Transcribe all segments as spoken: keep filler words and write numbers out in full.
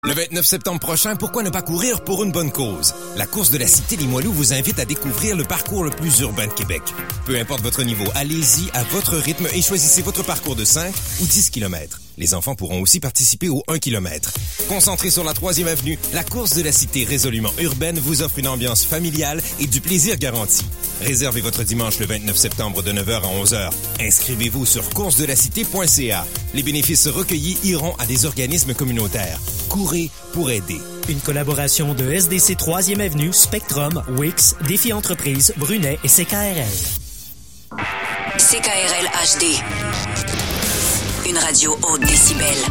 Le vingt-neuf septembre prochain, pourquoi ne pas courir pour une bonne cause? La course de la Cité Limoilou vous invite à découvrir le parcours le plus urbain de Québec. Peu importe votre niveau, allez-y à votre rythme et choisissez votre parcours de cinq ou dix kilomètres. Les enfants pourront aussi participer au un kilomètre. Concentré sur la troisième avenue, la course de la Cité résolument urbaine vous offre une ambiance familiale et du plaisir garanti. Réservez votre dimanche le vingt-neuf septembre de neuf heures à onze heures. Inscrivez-vous sur course de la cité point c a. Les bénéfices recueillis iront à des organismes communautaires. Courez pour aider. Une collaboration de S D C troisième avenue, Spectrum, Wix, Défi Entreprise, Brunet et C K R L. C K R L H D. Une radio haute décibel.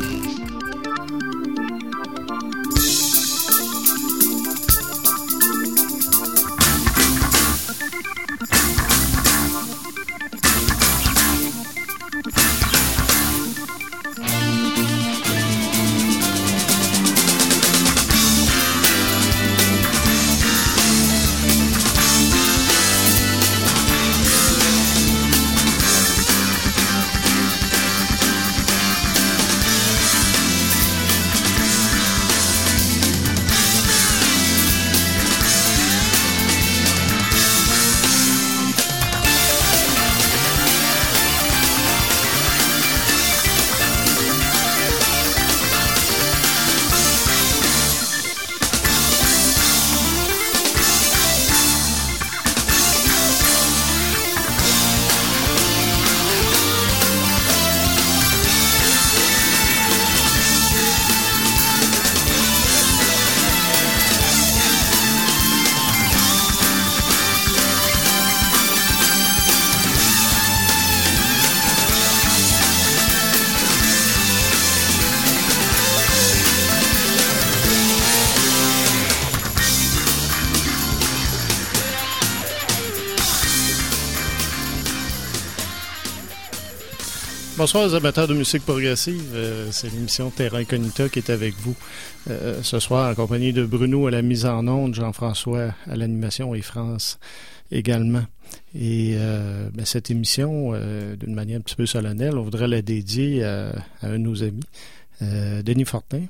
Bonsoir les amateurs de musique progressive, euh, c'est l'émission Terra Incognita qui est avec vous euh, ce soir en compagnie de Bruno à la mise en onde, Jean-François à l'animation et France également. Et euh, ben, cette émission, euh, d'une manière un petit peu solennelle, on voudrait la dédier à, à un de nos amis, euh, Denis Fortin,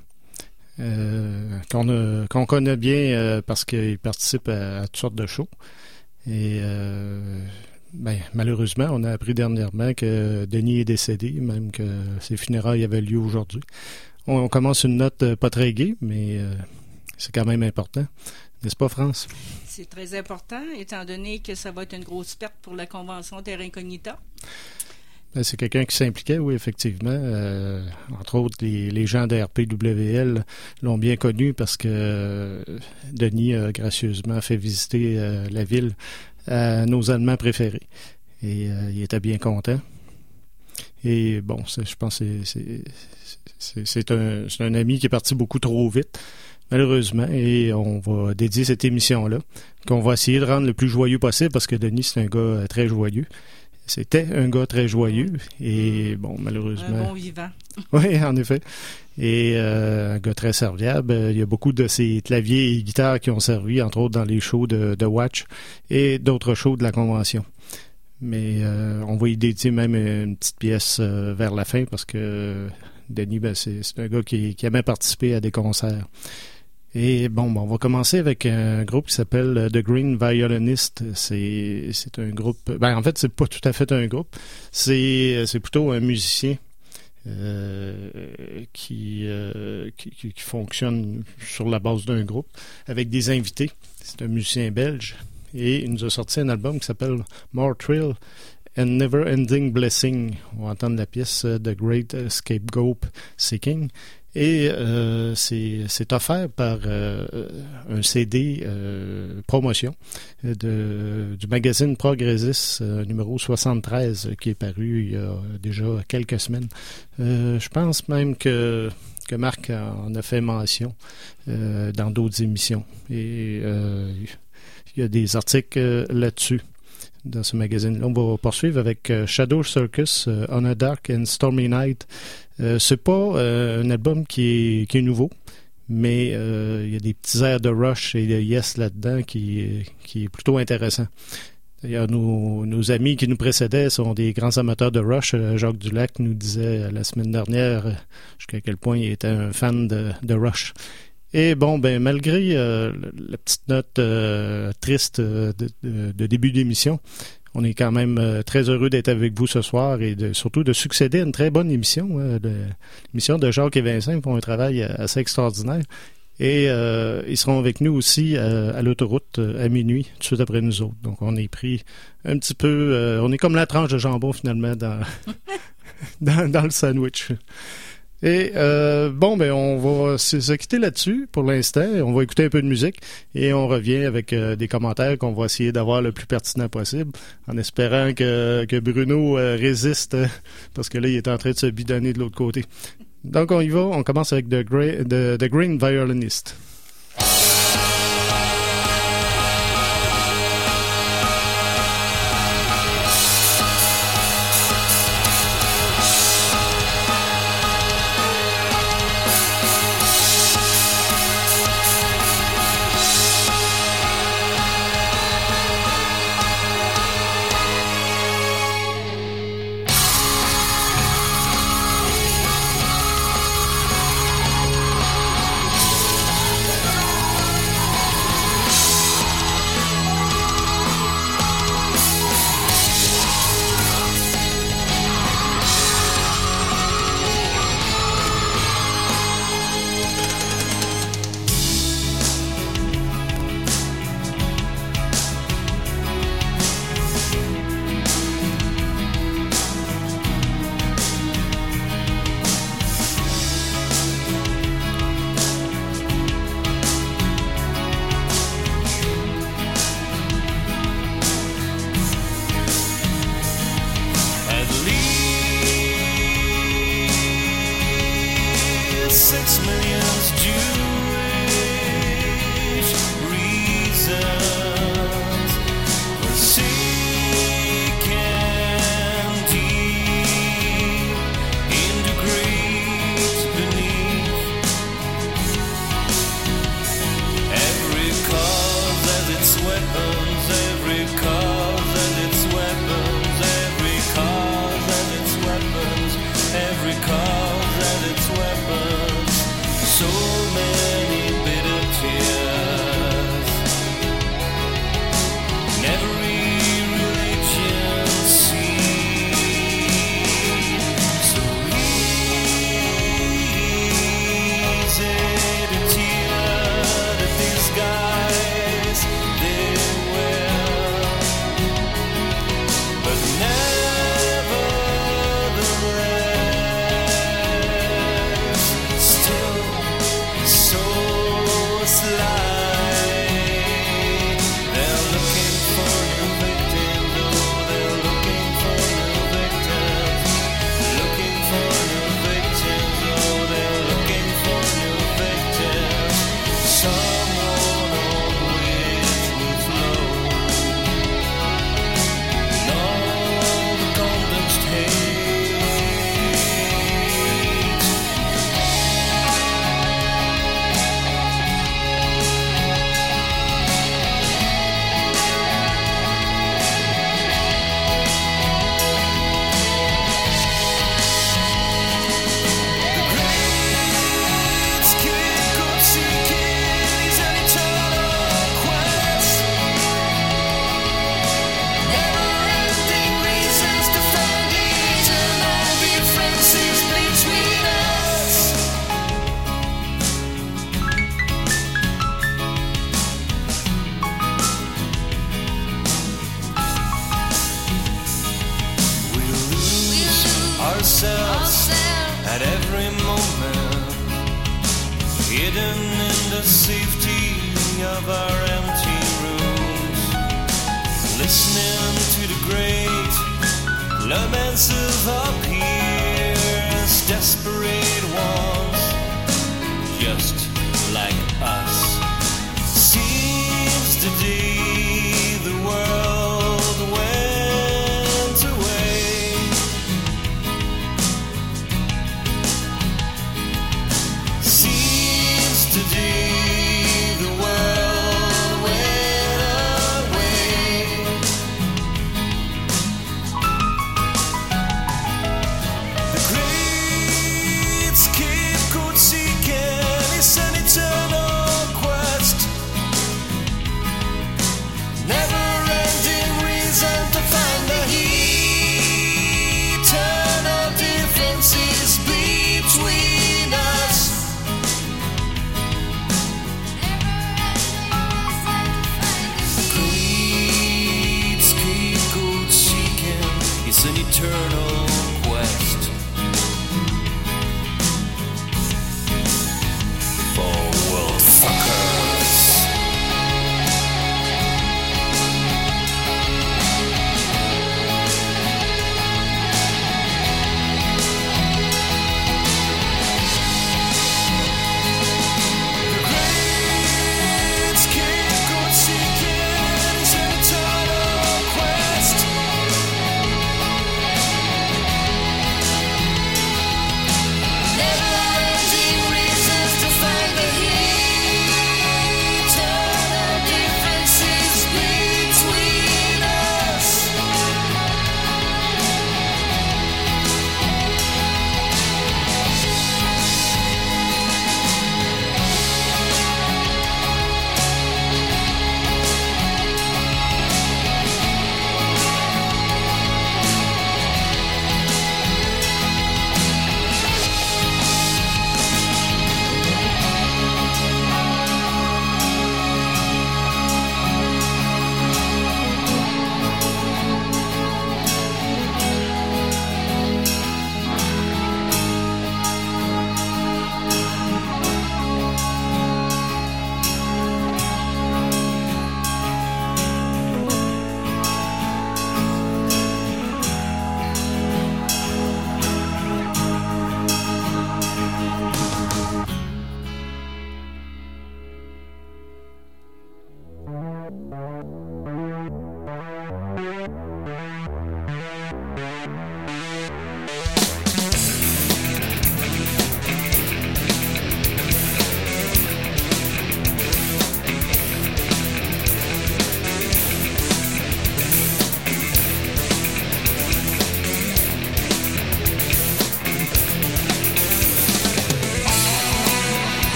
euh, qu'on, a, qu'on connaît bien euh, parce qu'il participe à, à toutes sortes de shows. Et euh, ben, malheureusement, on a appris dernièrement que Denis est décédé, même que ses funérailles avaient lieu aujourd'hui. On, on commence une note euh, pas très gaie, mais euh, c'est quand même important. N'est-ce pas, France? C'est très important, étant donné que ça va être une grosse perte pour la Convention Terra Incognita. Ben, c'est quelqu'un qui s'impliquait, oui, effectivement. Euh, entre autres, les, les gens de R P W L l'ont bien connu parce que euh, Denis a gracieusement fait visiter euh, la ville à nos Allemands préférés. Et euh, il était bien content. Et bon, c'est, je pense que c'est, c'est, c'est, un, c'est un ami qui est parti beaucoup trop vite, malheureusement. Et on va dédier cette émission-là, qu'on va essayer de rendre le plus joyeux possible parce que Denis, c'est un gars très joyeux. C'était un gars très joyeux et bon, malheureusement... Un bon vivant. Oui, en effet. Et euh, un gars très serviable. Il y a beaucoup de ses claviers et guitares qui ont servi, entre autres dans les shows de, de Watch et d'autres shows de la Convention. Mais euh, on va y dédier même une petite pièce euh, vers la fin parce que Denis, ben, c'est, c'est un gars qui, qui aimait participer à des concerts. Et bon, bon, on va commencer avec un groupe qui s'appelle The Green Violinist. C'est, c'est un groupe... Ben, en fait, c'est pas tout à fait un groupe. C'est, c'est plutôt un musicien euh, qui, euh, qui, qui, qui fonctionne sur la base d'un groupe avec des invités. C'est un musicien belge. Et il nous a sorti un album qui s'appelle More Thrill and Never Ending Blessing. On va entendre la pièce The Great Scapegoat Seeking. Et euh, c'est, c'est offert par euh, un C D euh, promotion de, du magazine Progressis euh, numéro soixante-treize qui est paru il y a déjà quelques semaines. Euh, je pense même que, que Marc en a fait mention euh, dans d'autres émissions. Et euh, il y a des articles euh, là-dessus dans ce magazine-là. On va poursuivre avec euh, Shadow Circus euh, On a Dark and Stormy Night. Euh, c'est pas euh, un album qui est, qui est nouveau, mais euh, il y a des petits airs de Rush et de Yes là-dedans qui, qui est plutôt intéressant. D'ailleurs, nos, nos amis qui nous précédaient sont des grands amateurs de Rush. Jacques Dulac nous disait la semaine dernière jusqu'à quel point il était un fan de, de Rush. Et bon, ben malgré euh, la petite note euh, triste de, de, de début d'émission, on est quand même euh, très heureux d'être avec vous ce soir et de, surtout de succéder à une très bonne émission. Hein, de, l'émission de Jacques et Vincent font un travail assez extraordinaire. Et euh, ils seront avec nous aussi euh, à l'autoroute euh, à minuit, tout de suite après nous autres. Donc on est pris un petit peu... Euh, on est comme la tranche de jambon finalement dans, dans, dans le sandwich. Et euh, bon, ben on va se quitter là-dessus pour l'instant. On va écouter un peu de musique et on revient avec euh, des commentaires qu'on va essayer d'avoir le plus pertinent possible, en espérant que, que Bruno euh, résiste, euh, parce que là, il est en train de se bidonner de l'autre côté. Donc on y va, on commence avec The, Grey, The, The Green Violinist. Today the world went away.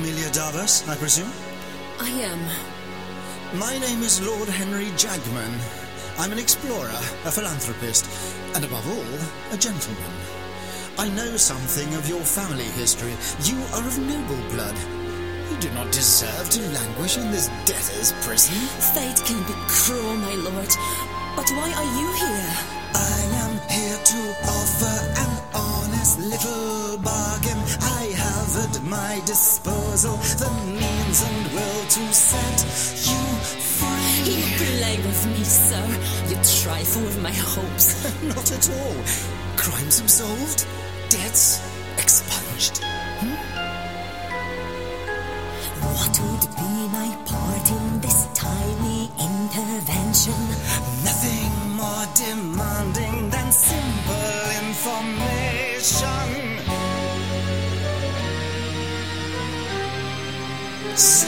Amelia Davos, I presume? I am. My name is Lord Henry Jagman. I'm an explorer, a philanthropist, and above all, a gentleman. I know something of your family history. You are of noble blood. You do not deserve to languish in this debtor's prison. Fate can be cruel, my lord. But why are you here? I am here to offer an honest little bargain. I have at my disposal the means and will to set you free. You play with me, sir. You trifle with my hopes. Not at all. Crimes absolved, debts expunged. Hmm? What would be my part in this tiny intervention? Nothing more demanding than simple information. So,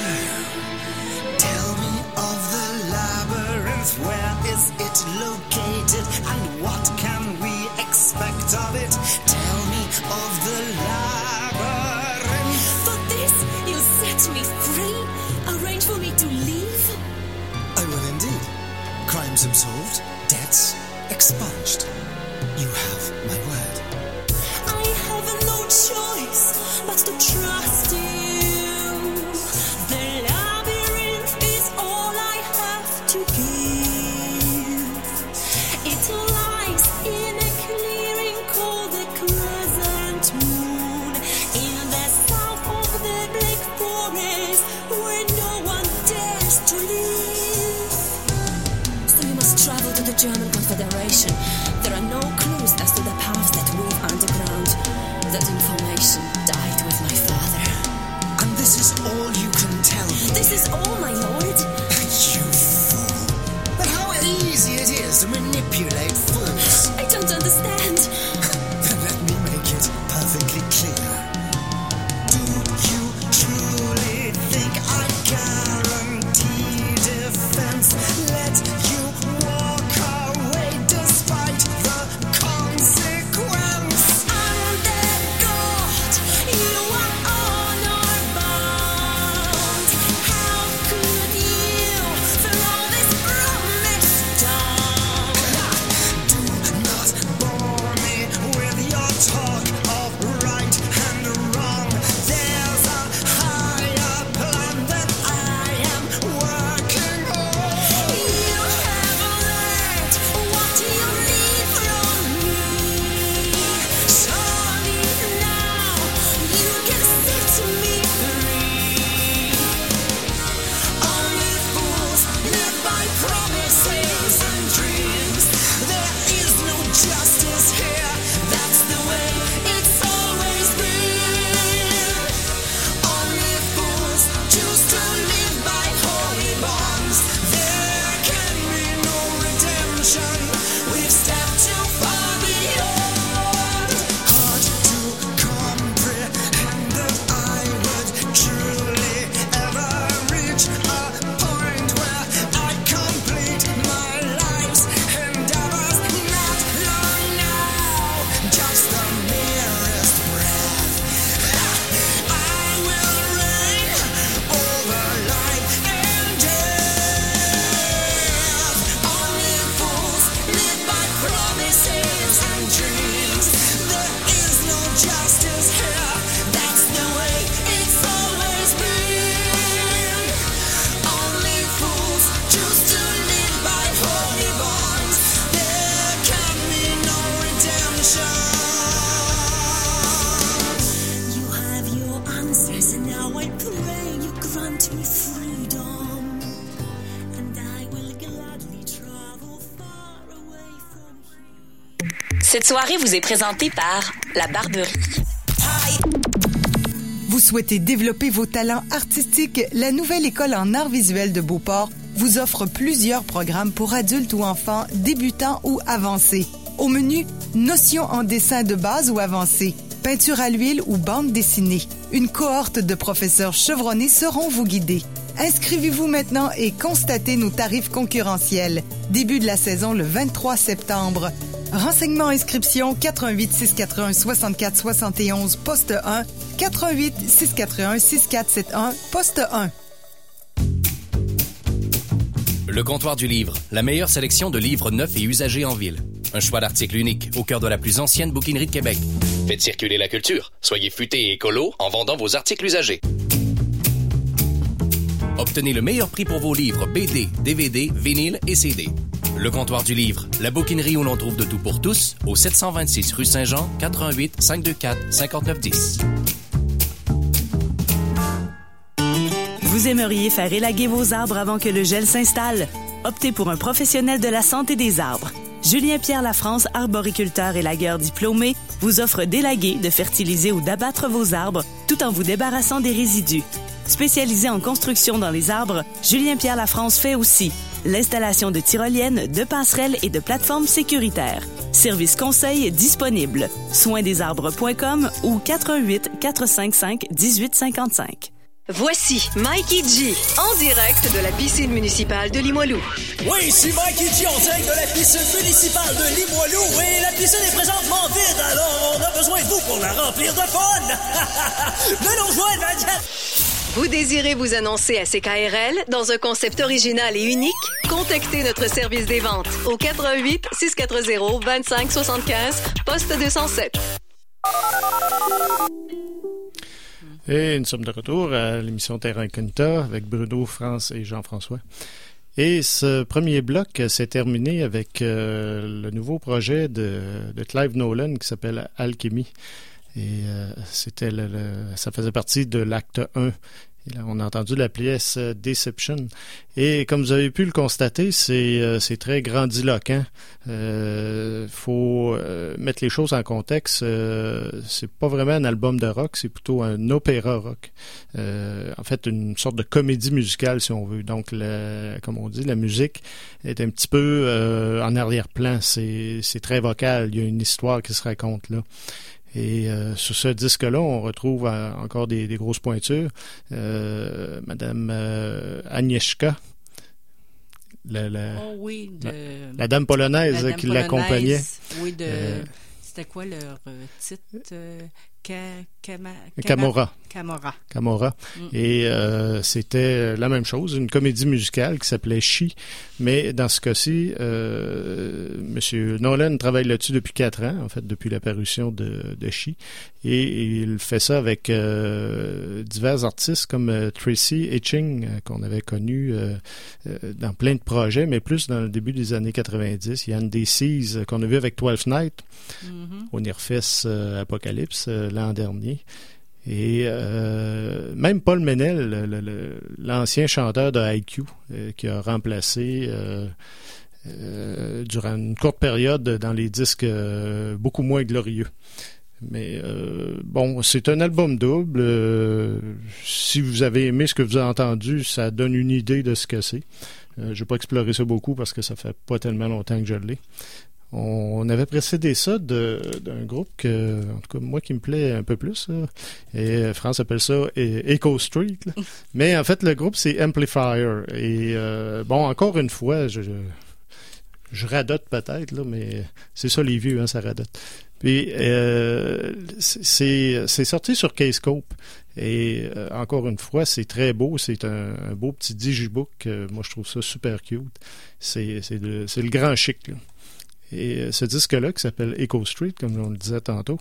tell me of the labyrinth. Where is it located? And what can we expect of it? Tell me of the labyrinth. For this, you set me free? Arrange for me to leave? I will indeed. Crimes absolved, debts expunged. You have my word. I have no choice but to trust you. The labyrinth is all I have to give. It lies in a clearing called the Crescent Moon, in the south of the Black Forest, where no one dares to live. So you must travel to the German Confederation. There are no clues as to the paths that move underground. That information died with my father. And this is all you can tell me? This is all, my lord. You fool. But how easy it is to manipulate fools. I don't understand. Then let me make it perfectly clear. Do you truly think I guarantee defense? Let you walk away despite the consequence. I'm the god. You are honor bound. How could you throw this promise down? Do not bore me with your talk of right and wrong. There's a higher plan that I am working on. You have learned what you need from me. Surely now you can set me free. Only fools live by promises and dreams. There is no justice here. That's the way it's always been. Only fools choose to live by holy bonds. There can be no redemption. We've stepped too far beyond. Hard to comprehend that I would truly ever reach a point where I complete my life's endeavors. Not long now, just the merest breath. I will reign over life and death. Only fools live by promises and dreams. There is no justice here. That's the way it's always been. Only fools choose to live by holy bonds. There can be no redemption. You have your answers, and now I pray you grant me freedom. And I will gladly travel far away from here. Cette soirée vous est présentée par La Barberie. Vous souhaitez développer vos talents artistiques? La nouvelle école en arts visuels de Beauport vous offre plusieurs programmes pour adultes ou enfants, débutants ou avancés. Au menu, notions en dessin de base ou avancé, peinture à l'huile ou bande dessinée. Une cohorte de professeurs chevronnés seront vous guider. Inscrivez-vous maintenant et constatez nos tarifs concurrentiels. Début de la saison le vingt-trois septembre. Renseignements inscription quatre un huit six quatre un soixante-quatre soixante et onze poste un quatre un huit six quatre un six quatre sept un poste un. Le Comptoir du Livre, la meilleure sélection de livres neufs et usagés en ville. Un choix d'articles uniques au cœur de la plus ancienne bouquinerie de Québec. Faites circuler la culture. Soyez futés et écolos en vendant vos articles usagés. Obtenez le meilleur prix pour vos livres B D, D V D, vinyle et C D. Le Comptoir du Livre, la bouquinerie où l'on trouve de tout pour tous, au sept cent vingt-six rue Saint-Jean, quatre un huit cinq deux quatre cinq neuf un zéro. Vous aimeriez faire élaguer vos arbres avant que le gel s'installe? Optez pour un professionnel de la santé des arbres. Julien-Pierre Lafrance, arboriculteur et élagueur diplômé, vous offre d'élaguer, de fertiliser ou d'abattre vos arbres tout en vous débarrassant des résidus. Spécialisé en construction dans les arbres, Julien-Pierre Lafrance fait aussi l'installation de tyroliennes, de passerelles et de plateformes sécuritaires. Service conseil disponible. soins des arbres point com ou quatre un huit quatre cinq cinq un huit cinq cinq. Voici Mikey G, en direct de la piscine municipale de Limoilou. Oui, ici Mikey G, en direct de la piscine municipale de Limoilou. Et la piscine est présentement vide, alors on a besoin de vous pour la remplir de fun. Venez nous rejoindre, Madame. Vous désirez vous annoncer à C K R L dans un concept original et unique? Contactez notre service des ventes au quatre un huit six quatre zéro deux cinq sept cinq, poste deux cent sept. Et nous sommes de retour à l'émission Terra Incognita avec Bruno, France et Jean-François. Et ce premier bloc s'est terminé avec euh, le nouveau projet de, de Clive Nolan qui s'appelle Alchemy. Et euh, c'était le, le, ça faisait partie de l'acte un. Et là, on a entendu la pièce euh, Deception. Et comme vous avez pu le constater, c'est, euh, c'est très grandiloquent. Il euh, faut euh, mettre les choses en contexte. Euh, c'est pas vraiment un album de rock, c'est plutôt un opéra rock. Euh, en fait, une sorte de comédie musicale, si on veut. Donc, la, comme on dit, la musique est un petit peu euh, en arrière-plan. C'est, c'est très vocal. Il y a une histoire qui se raconte là. Et euh, sur ce disque-là, on retrouve euh, encore des, des grosses pointures. Euh, Madame euh, Agnieszka, la, la, oh oui, de, la, la dame polonaise la dame qui polonaise, l'accompagnait. Oui, de, euh, c'était quoi leur euh, titre? Euh, Kama, Camorra. Camorra. Camorra. Mm. Et euh, c'était la même chose, une comédie musicale qui s'appelait She. Mais dans ce cas-ci, euh, M. Nolan travaille là-dessus depuis quatre ans, en fait, depuis la parution de, de She. Et il fait ça avec euh, divers artistes comme euh, Tracy Hitching, euh, qu'on avait connu euh, euh, dans plein de projets, mais plus dans le début des années quatre-vingt-dix. Yann Decies, euh, qu'on a vu avec Twelfth Night, mm-hmm. au Nirfest euh, Apocalypse euh, l'an dernier. Et euh, même Paul Menel, le, le, l'ancien chanteur de I Q, euh, qui a remplacé euh, euh, durant une courte période dans les disques euh, beaucoup moins glorieux. Mais euh, bon, c'est un album double. Euh, si vous avez aimé ce que vous avez entendu, ça donne une idée de ce que c'est. Euh, je vais pas explorer ça beaucoup parce que ça fait pas tellement longtemps que je l'ai. On avait précédé ça de, d'un groupe que, en tout cas, moi qui me plaît un peu plus, là. Et France appelle ça Echo Street. Là. Mais en fait, le groupe, c'est Amplifier. Et euh, bon, encore une fois, je, je, je radote peut-être, là, mais c'est ça les vieux, hein, ça radote. Puis, euh, c'est, c'est sorti sur Kscope. Et euh, encore une fois, c'est très beau. C'est un, un beau petit digibook. Euh, moi, je trouve ça super cute. C'est, c'est, le, c'est le grand chic, là. Et ce disque-là, qui s'appelle Echo Street, comme on le disait tantôt,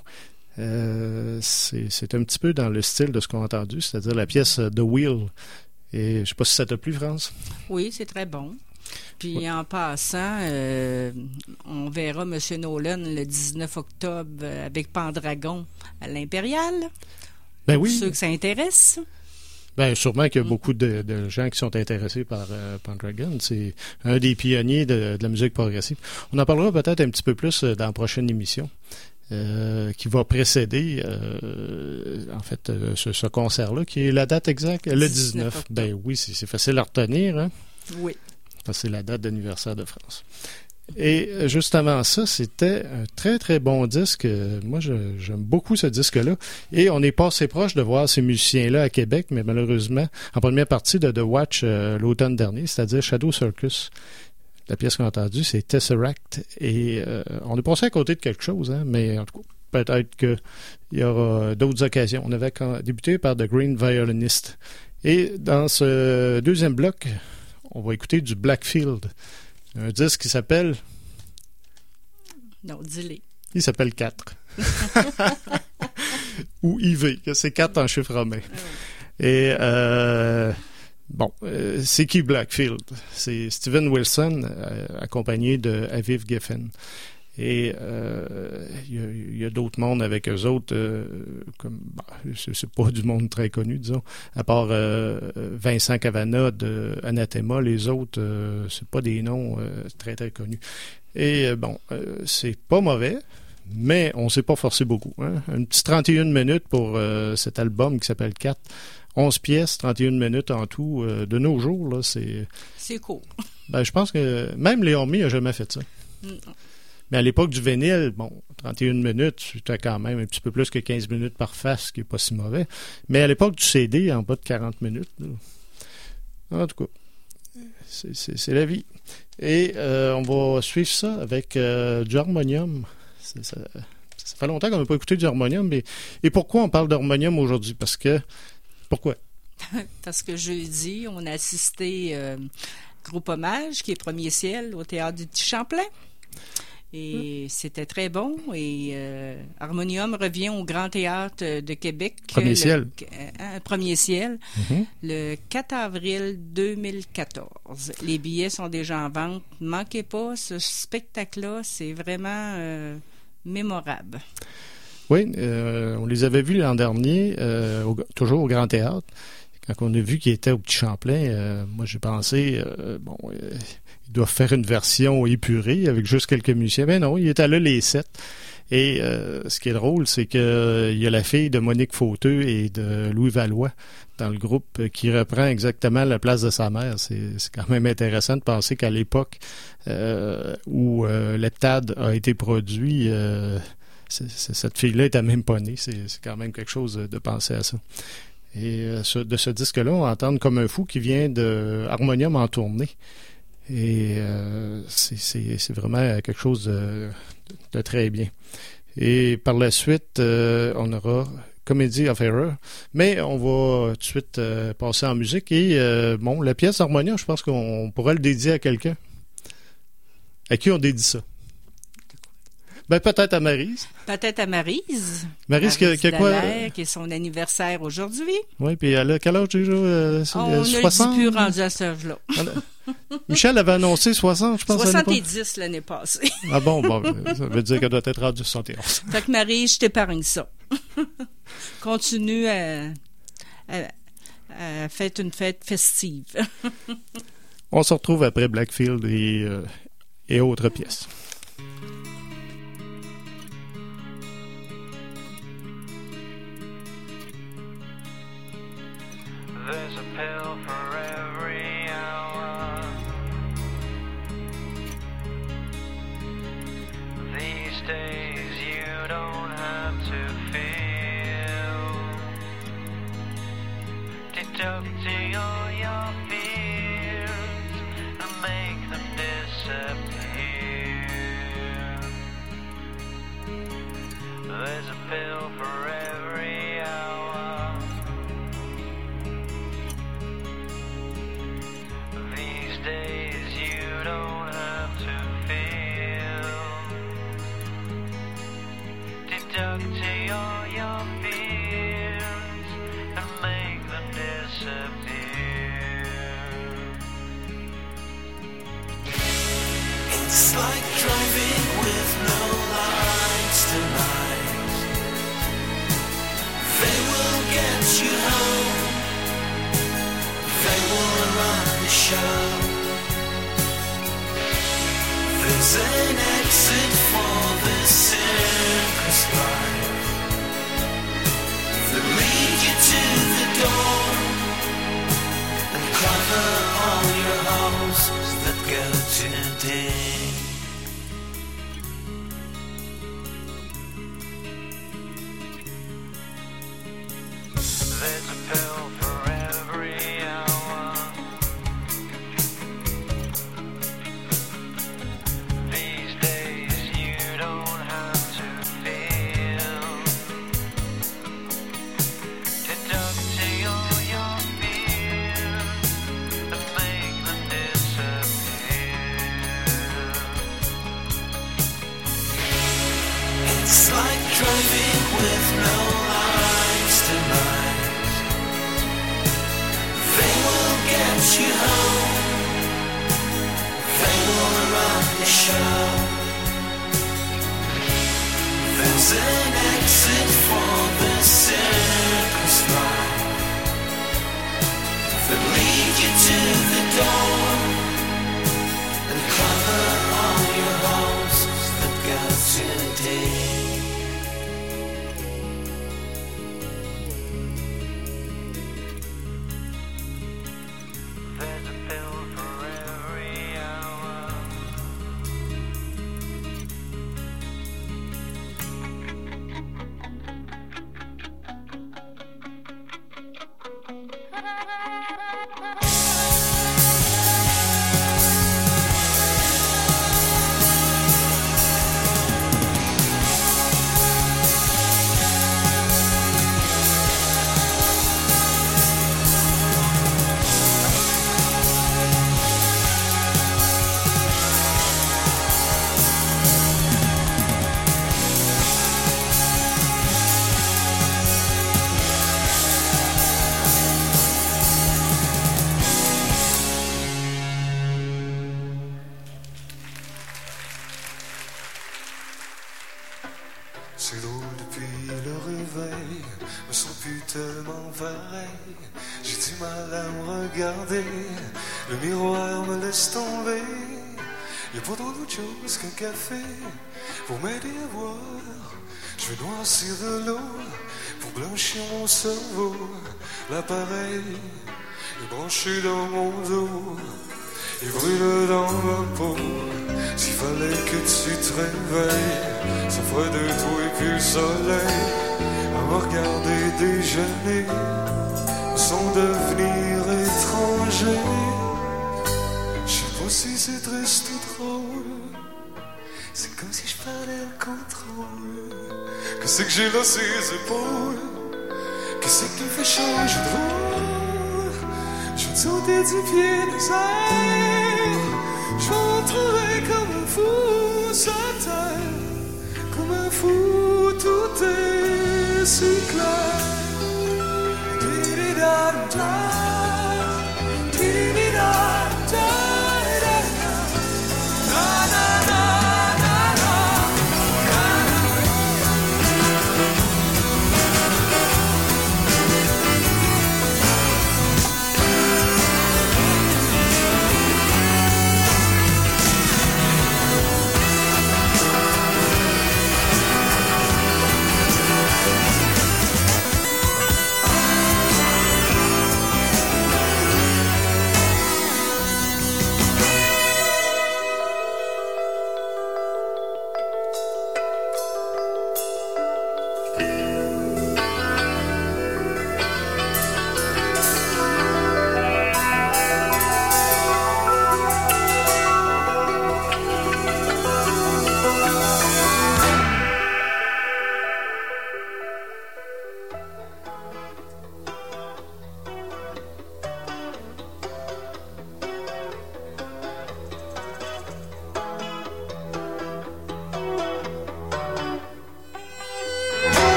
euh, c'est, c'est un petit peu dans le style de ce qu'on a entendu, c'est-à-dire la pièce The Wheel. Et je ne sais pas si ça t'a plu, France? Oui, c'est très bon. Puis ouais. En passant, euh, on verra M. Nolan le dix-neuf octobre avec Pendragon à l'Impérial. Ben oui. Pour ceux que ça intéresse. Bien, sûrement qu'il y a beaucoup de, de gens qui sont intéressés par euh, Pendragon. C'est un des pionniers de, de la musique progressive. On en parlera peut-être un petit peu plus dans la prochaine émission, euh, qui va précéder, euh, en fait, euh, ce, ce concert-là, qui est la date exacte, le dix-neuf. Ben oui, c'est, c'est facile à retenir, hein? Oui. Parce que c'est la date d'anniversaire de France. Et juste avant ça, c'était un très, très bon disque. Moi, je, j'aime beaucoup ce disque-là. Et on n'est pas assez proche de voir ces musiciens-là à Québec, mais malheureusement, en première partie de The Watch euh, l'automne dernier, c'est-à-dire Shadow Circus. La pièce qu'on a entendue, c'est Tesseract. Et euh, on est passé à côté de quelque chose, hein, mais en tout cas, peut-être qu'il y aura d'autres occasions. On avait débuté par The Green Violinist. Et dans ce deuxième bloc, on va écouter du Blackfield. Un disque qui s'appelle... Non, dis-le. Il s'appelle quatre. Ou I V, c'est quatre en chiffre romain. Et... Euh, Bon, euh, c'est qui Blackfield? C'est Steven Wilson, euh, accompagné de Aviv Geffen. Et il euh, y a, y a d'autres mondes avec eux autres, euh, comme bah, c'est, c'est pas du monde très connu, disons, à part euh, Vincent Cavana de Anathema, les autres, euh, c'est pas des noms euh, très très connus. Et euh, bon, euh, c'est pas mauvais, mais on s'est pas forcé beaucoup. Hein? Une petite trente et une minutes pour euh, cet album qui s'appelle quatre. onze pièces, trente et une minutes en tout. Euh, de nos jours, là, c'est... C'est cool. Ben, je pense que même Léon May n'a jamais fait ça. Mm. Mais à l'époque du vinyle, bon, trente et une minutes, c'était quand même un petit peu plus que quinze minutes par face, ce qui n'est pas si mauvais. Mais à l'époque du C D, en bas de quarante minutes. Là. En tout cas, c'est, c'est, c'est la vie. Et euh, on va suivre ça avec euh, du harmonium. C'est, ça, ça fait longtemps qu'on n'a pas écouté du harmonium. Mais, et pourquoi on parle d'harmonium aujourd'hui? Parce que Pourquoi? Parce que jeudi, on a assisté euh, Groupe Hommage, qui est Premier Ciel, au Théâtre du Petit Champlain. Et mmh. c'était très bon. Et euh, Harmonium revient au Grand Théâtre de Québec. Premier le, Ciel. Euh, Premier Ciel, mmh. le quatre avril deux mille quatorze. Les billets sont déjà en vente. Ne manquez pas, ce spectacle-là, c'est vraiment euh, mémorable. Oui, euh, on les avait vus l'an dernier, euh, au, toujours au Grand Théâtre. Quand on a vu qu'ils étaient au Petit Champlain, euh, moi j'ai pensé, euh, bon, euh, ils doivent faire une version épurée avec juste quelques musiciens. Ben non, ils étaient là les sept. Et euh, ce qui est drôle, c'est que euh, il y a la fille de Monique Fauteux et de Louis Valois dans le groupe euh, qui reprend exactement la place de sa mère. C'est, c'est quand même intéressant de penser qu'à l'époque euh, où euh, l'heptade a été produit... Euh, C'est, c'est, cette fille-là n'était même pas née. C'est, c'est quand même quelque chose de, de penser à ça. Et euh, ce, de ce disque-là, on entend Comme un fou qui vient de Harmonium en tournée. Et euh, c'est, c'est, c'est vraiment quelque chose de, de très bien. Et par la suite, euh, on aura Comedy of Error. Mais on va tout de suite euh, passer en musique. Et euh, bon, la pièce Harmonium, je pense qu'on pourrait le dédier à quelqu'un. À qui on dédie ça? Ben, peut-être à Maryse. Peut-être à Maryse. Maryse, qui, qui a quoi? Qui est son anniversaire aujourd'hui. Oui, puis elle a quel âge déjà? Euh, on soixante? ne le dit plus rendu à ce âge-là. Michel avait annoncé soixante, je pense. soixante-dix l'année passée. Ah bon, bon, ça veut dire qu'elle doit être rendue soixante et onze. Fait que Maryse, je t'épargne ça. Continue à, à, à faire une fête festive. On se retrouve après Blackfield et, euh, et autres pièces. There's a pill for every hour. These days you don't have to feel. Deducting all your fears and make them disappear. There's a pill for every hour. These days you don't have to feel. Deducting all your fears and make them disappear. It's like driving with no lights tonight. They will get you home. They will run the show. There's an exit for this circus life. They'll lead you to the door and cover all your holes that go today. There's a pill for every hour. C'est drôle depuis le réveil, me sens plus tellement pareil. J'ai du mal à me regarder, le miroir me laisse tomber. Y'a pas tant d'autre chose qu'un café pour m'aider à voir. Je vais noircir de l'eau pour blanchir mon cerveau. L'appareil est branché dans mon dos, il brûle dans ma peau. S'il fallait que tu te réveilles, ça ferait de toi et puis le soleil à me regarder déjeuner, sans devenir étranger. Je sais pas si c'est triste ou drôle, c'est comme si je perdais le contrôle. Que c'est que j'ai là ses épaules, que c'est qui me fait changer de rôle. Je vais te sauter du pied des airs, je vais me retrouver comme un fou sur terre, comme un fou, tout est si clair. Di-di-da-da, di-di-da-da.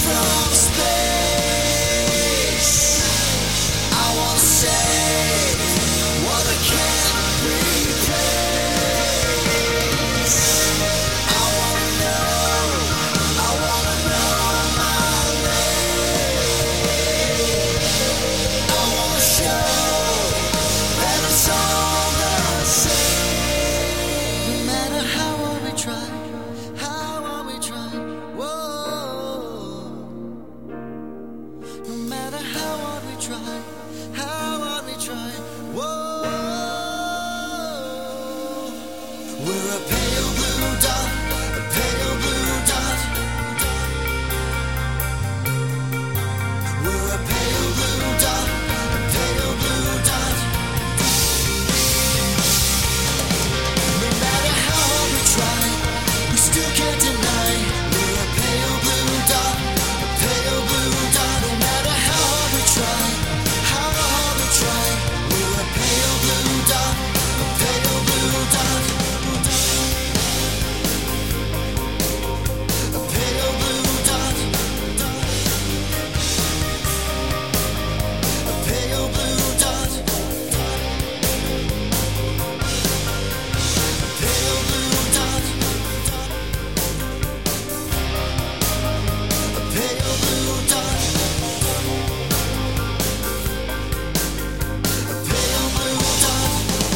from space. I wanna say what I can't replace. I wanna know, I wanna know my name. I wanna show that it's all the same. No matter how hard we try, how hard we try, whoa. No matter how hard we try, how hard we try, whoa. We're a pale blue dot, a pale blue dot. We're a pale blue dot, a pale blue dot. No matter how hard we try, we still can't deny. We're a pale blue dot, a pale blue dot. No matter how hard we try, how hard we try, we're a pale blue dot, a pale blue dot. A pale blue dot. A pale blue dot. A pale blue dot. A pale blue dot. A pale blue dot.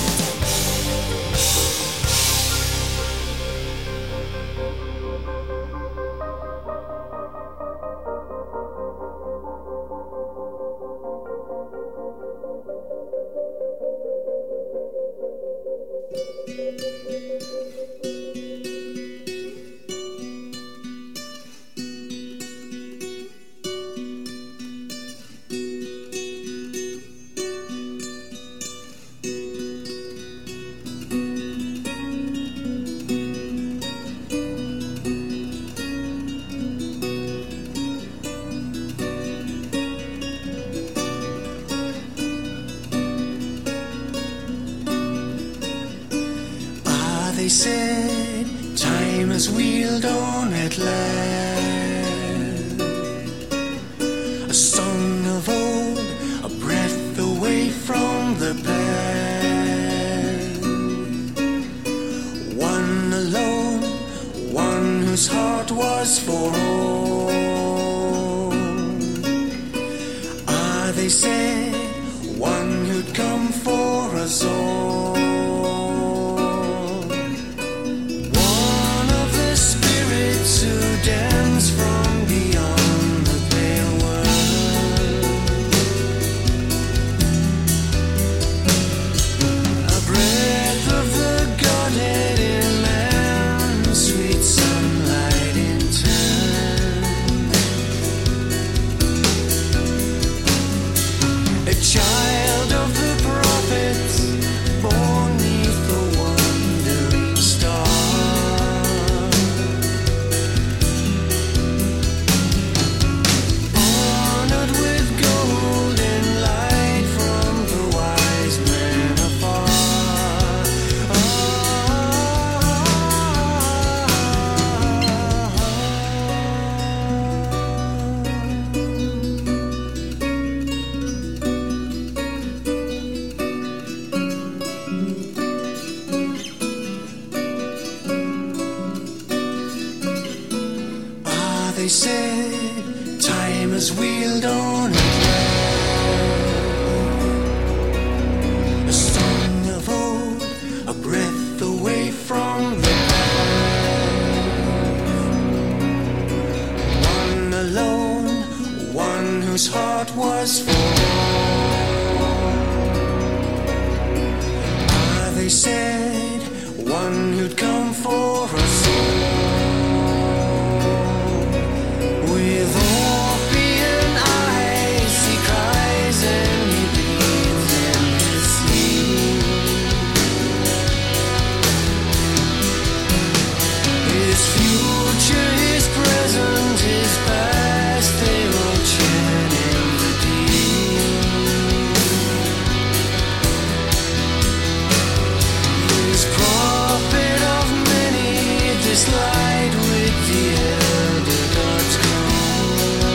Ah, they said time has wheeled on at last. A song of old, a breath away from the past. One alone, one whose heart was for all. Ah, they said one who'd come for us all. One of the spirits who dance from beyond the pale world. A breath of the Godhead in man, sweet sunlight in turn. A child of the prophets, born 'neath the wandering star. Honored with golden light from the wise man afar. Ah, they said time has wheeled on at last. A song of old, a breath away from the past. One alone, one whose heart was for all. Ah, they said one who'd come for us all. With Orphean eyes he cries and he bleeds endlessly. His future, his present, his past, they all chant in the deep. His prophet of many, this light with the elder gods come.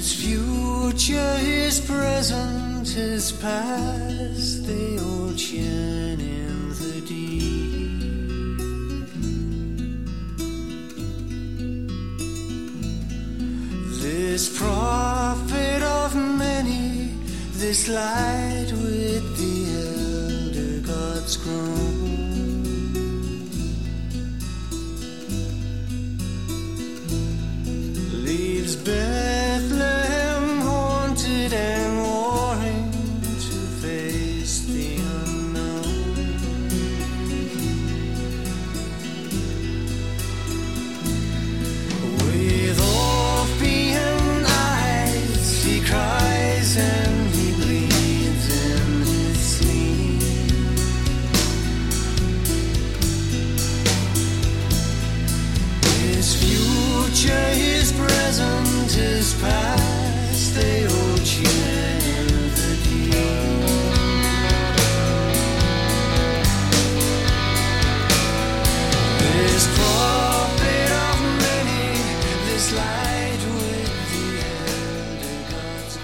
His future, his present, his past, the ocean in the deep. This prophet of many, this light with the elder gods grown, leaves Bethlehem haunted and warring to face the unknown. With open eyes he cries and he bleeds in his sleep. His future, his present, his past, the ocean in the deep. This prophet of many, this light with the elder gods.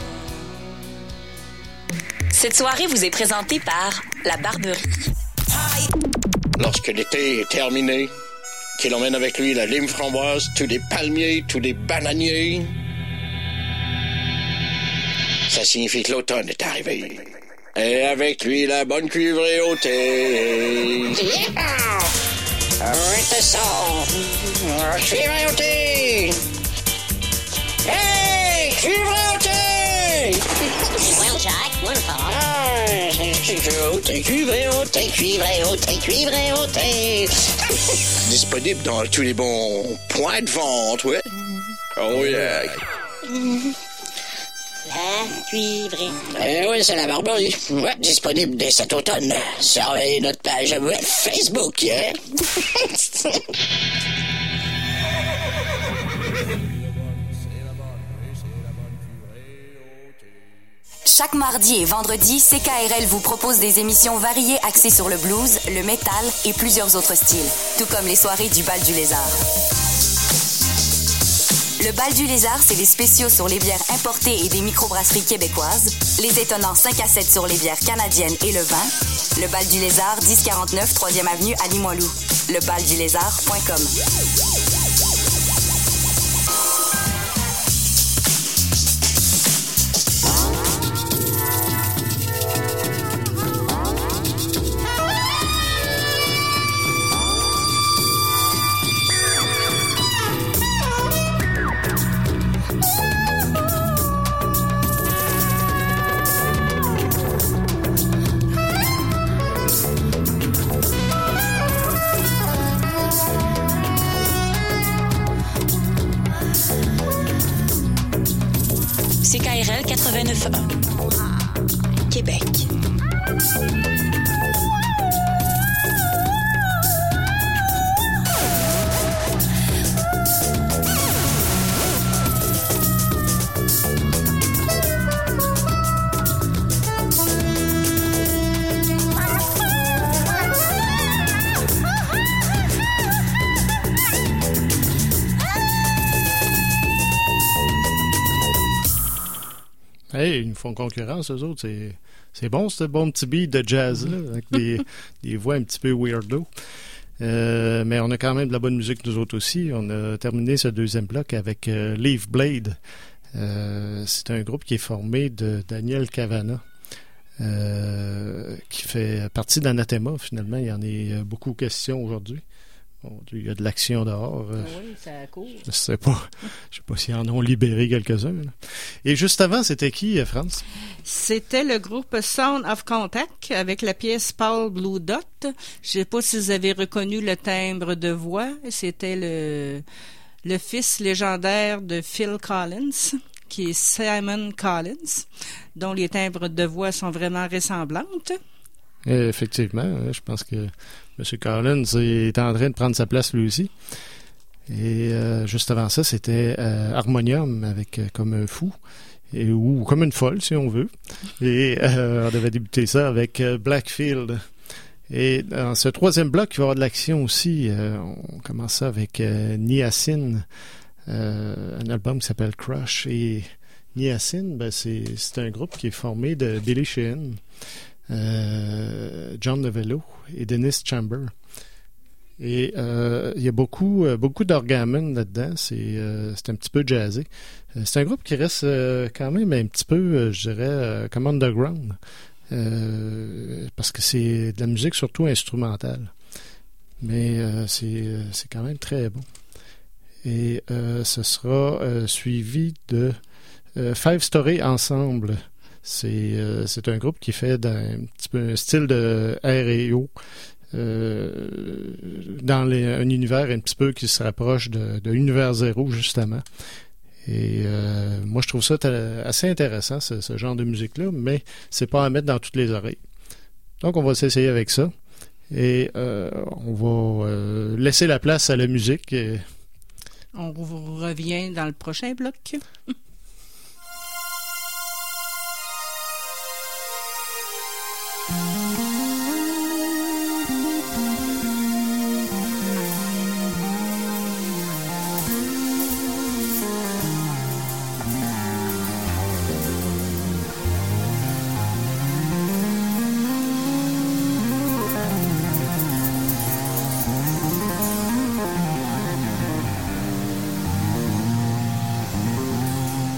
Cette soirée vous est présentée par La Barberie. Lorsque l'été est terminé, qu'il emmène avec lui la lime framboise, tous les palmiers, tous les bananiers, ça signifie que l'automne est arrivé. Et avec lui la bonne cuivrée au thé. Yeah! Arrêtez ça! Cuivrée au thé! Hey! Cuivrée au thé! Well, Jack, wonderful. Ah, cuivrée au thé, cuivrée au thé, cuivrée au thé, cuivrée au thé. Disponible dans tous les bons points de vente, ouais. Oh yeah. La cuivrée. Eh oui, c'est la Barberie. Ouais, disponible dès cet automne. Surveillez notre page web Facebook, hein. Chaque mardi et vendredi, C K R L vous propose des émissions variées axées sur le blues, le métal et plusieurs autres styles, tout comme les soirées du Bal du Lézard. Le Bal du Lézard, c'est des spéciaux sur les bières importées et des microbrasseries québécoises, les étonnants cinq à sept sur les bières canadiennes et le vin. Le Bal du Lézard, dix quarante-neuf troisième avenue à Limoilou. le bal du lézard point com. C K R L quatre-vingt-neuf un. Québec. Hey, ils nous font concurrence, eux autres. C'est, c'est bon, ce bon petit beat de jazz-là, avec des, des voix un petit peu weirdo. Euh, mais on a quand même de la bonne musique, nous autres aussi. On a terminé ce deuxième bloc avec euh, Leaf Blade. Euh, c'est un groupe qui est formé de Daniel Cavana, euh, qui fait partie d'Anathema, finalement. Il y en a beaucoup question aujourd'hui. Bon, il y a de l'action dehors. Ah oui, ça court. Je sais pas. Je sais pas s'ils en ont libéré quelques-uns. Là. Et juste avant, c'était qui, France? C'était le groupe Sound of Contact avec la pièce Paul Blue Dot. Je sais pas si vous avez reconnu le timbre de voix. C'était le, le fils légendaire de Phil Collins, qui est Simon Collins, dont les timbres de voix sont vraiment ressemblantes. Et effectivement, je pense que M. Collins est en train de prendre sa place lui aussi. Et euh, juste avant ça, c'était euh, Harmonium avec euh, Comme un fou, et, ou Comme une folle, si on veut. Et euh, on devait débuter ça avec euh, Blackfield. Et dans ce troisième bloc, il va y avoir de l'action aussi. Euh, on commence ça avec euh, Niacin, euh, un album qui s'appelle Crush. Et Niacin, ben c'est, c'est un groupe qui est formé de Billy Sheehan, euh, John Novello et Dennis Chamber. Et euh, il y a beaucoup, beaucoup d'orgamen là-dedans. C'est, euh, c'est un petit peu jazzé. Euh, c'est un groupe qui reste euh, quand même un petit peu, euh, je dirais, euh, comme underground. Euh, parce que c'est de la musique surtout instrumentale. Mais euh, c'est, c'est quand même très bon. Et euh, ce sera euh, suivi de euh, Five Story Ensemble. C'est, euh, c'est un groupe qui fait d'un petit peu un style de R et O. Euh, dans les, un univers un petit peu qui se rapproche de, de Univers Zéro, justement. Et euh, moi, je trouve ça t- assez intéressant, ce, ce genre de musique-là, mais c'est pas à mettre dans toutes les oreilles. Donc, on va s'essayer avec ça. Et euh, on va euh, laisser la place à la musique. Et... On vous revient dans le prochain bloc. Thank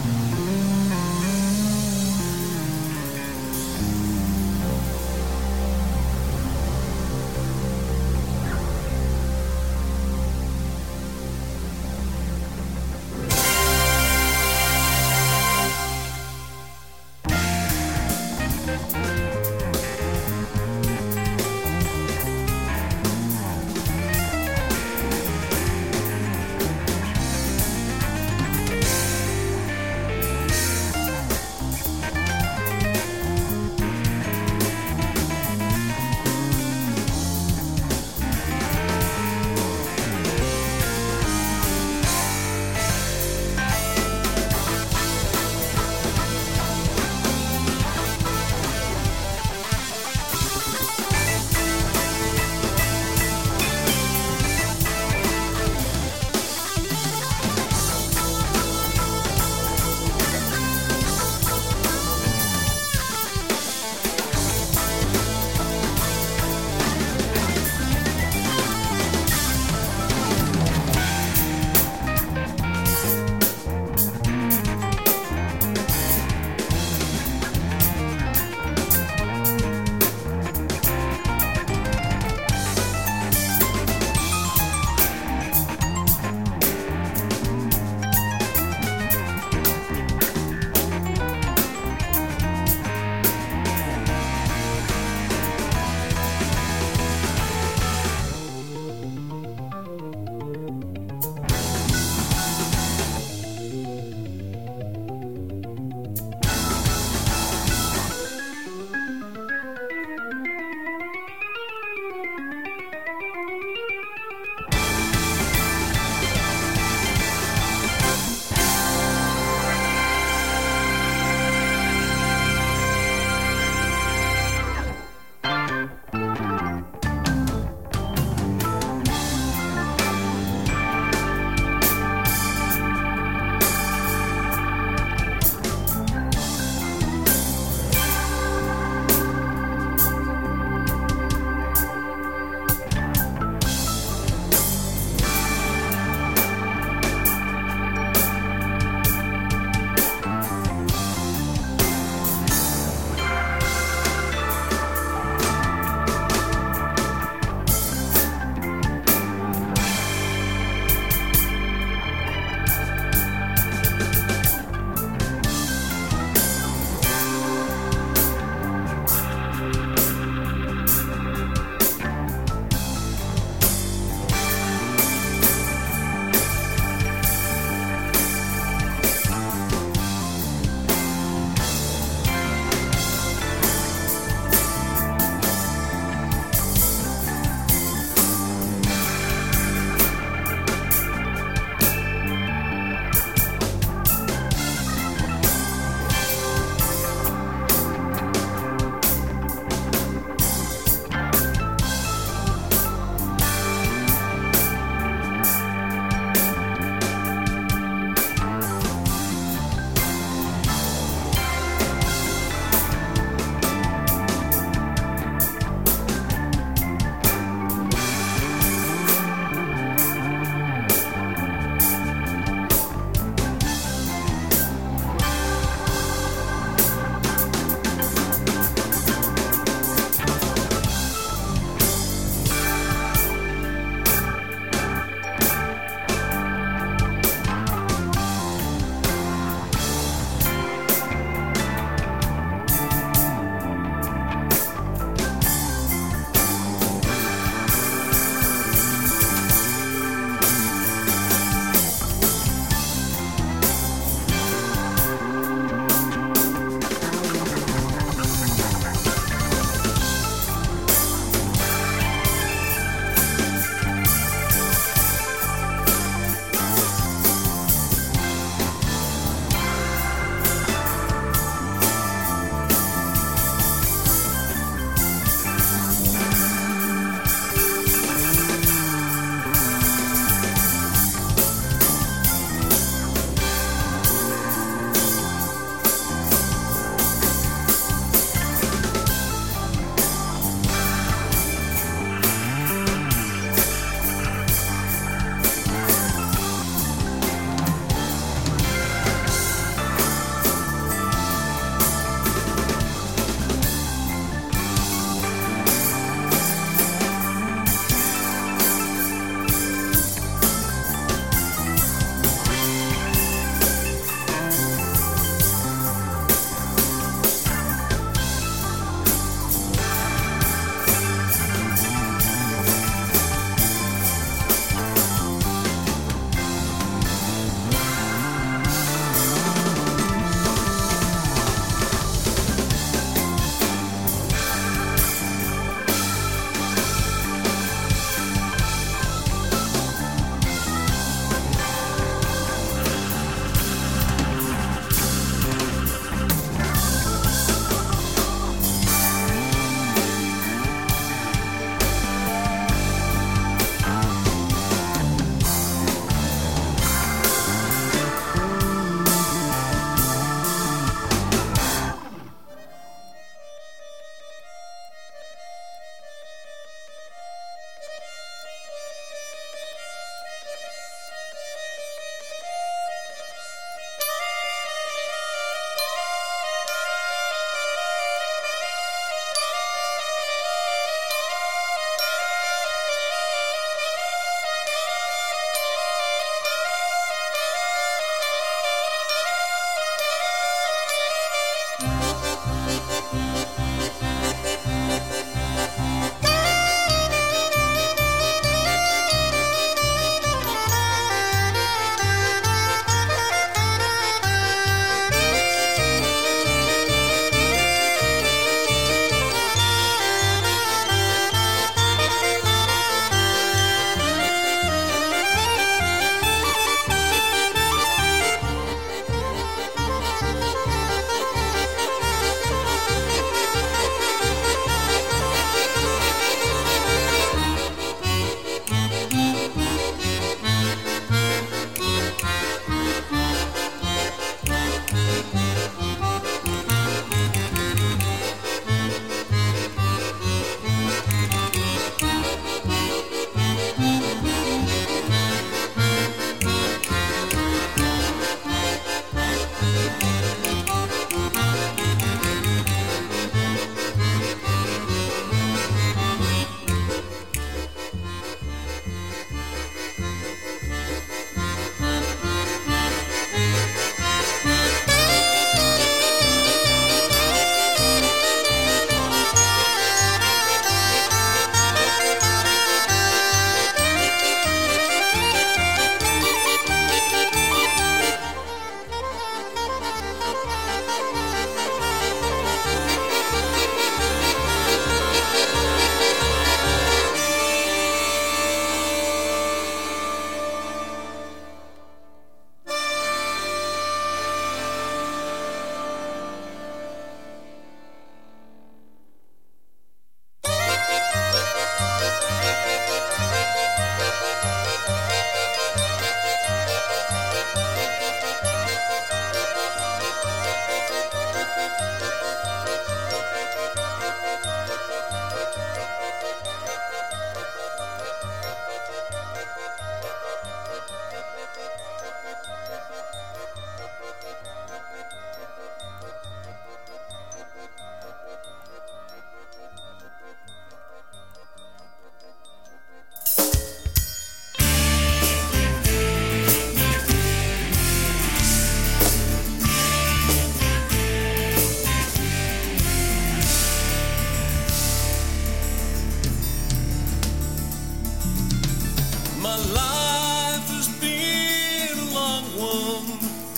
one,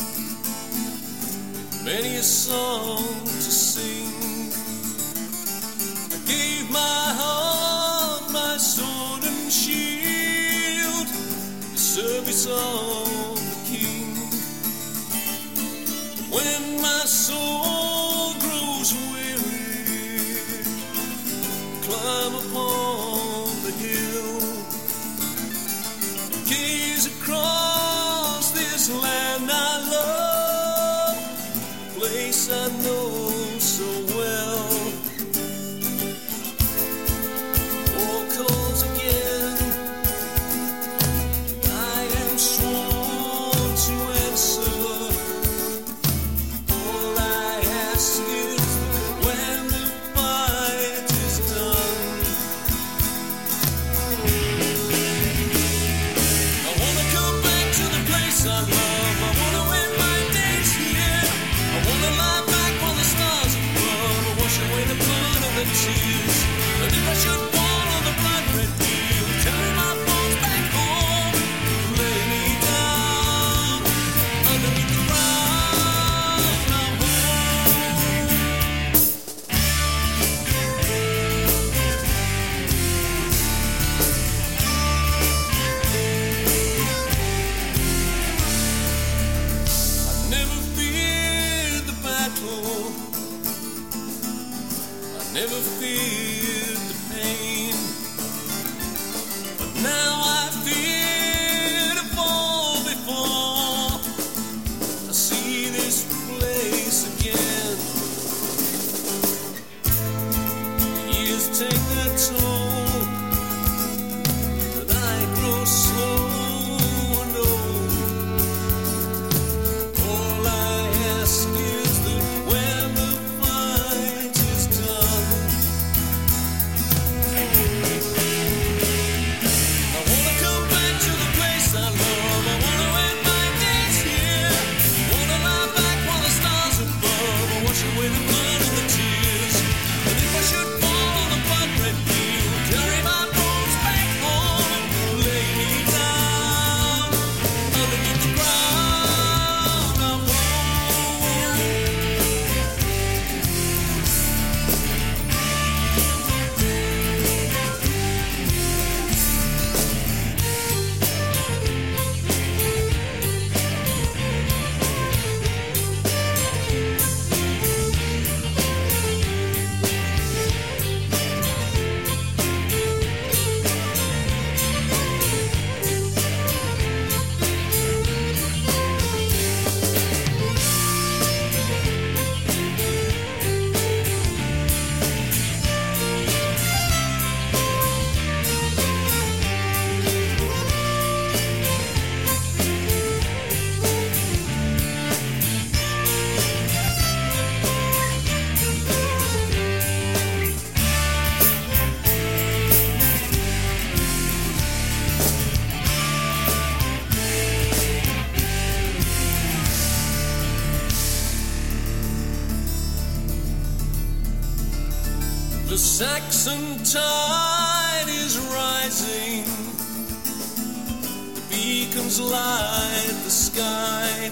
many a song to sing. I gave my heart, my sword and shield, the service of the King. When my soul grows weary, climb upon the hill, gaze across this land I love, place I know so well. All calls again, I am sworn to answer. All I ask is when the fight is done, I wanna come back to the place I love. I wanna win my days here. I wanna lie back on the stars above, and wash away the blood of the tears. And if I should fall on the blood red field, carry my bones back home, lay me down underneath the ground. I'm home. I never feared the battle, I never feared the pain, but now I fear to fall before I see this place again. Years take their toll, but I grow slow and old. All I ask is that when the fight is done, I wanna come back to the place I love. I wanna end my days here. Wanna lie back while the stars above, and wash away the blood and the tears. And if I should fall on the blood red field, carry my bones back home, lay me down underneath the ground. I'm home. The Saxon tide is rising, the beacons light the sky.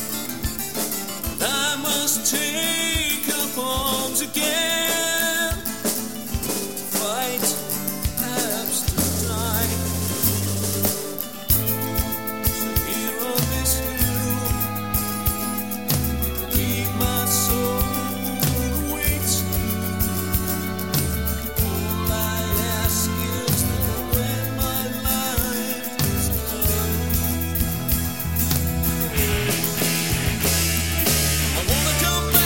I must take up arms again, to fight, perhaps to die. So here on this hill, keep my soul wait. All I ask is that when my life is done, I wanna come back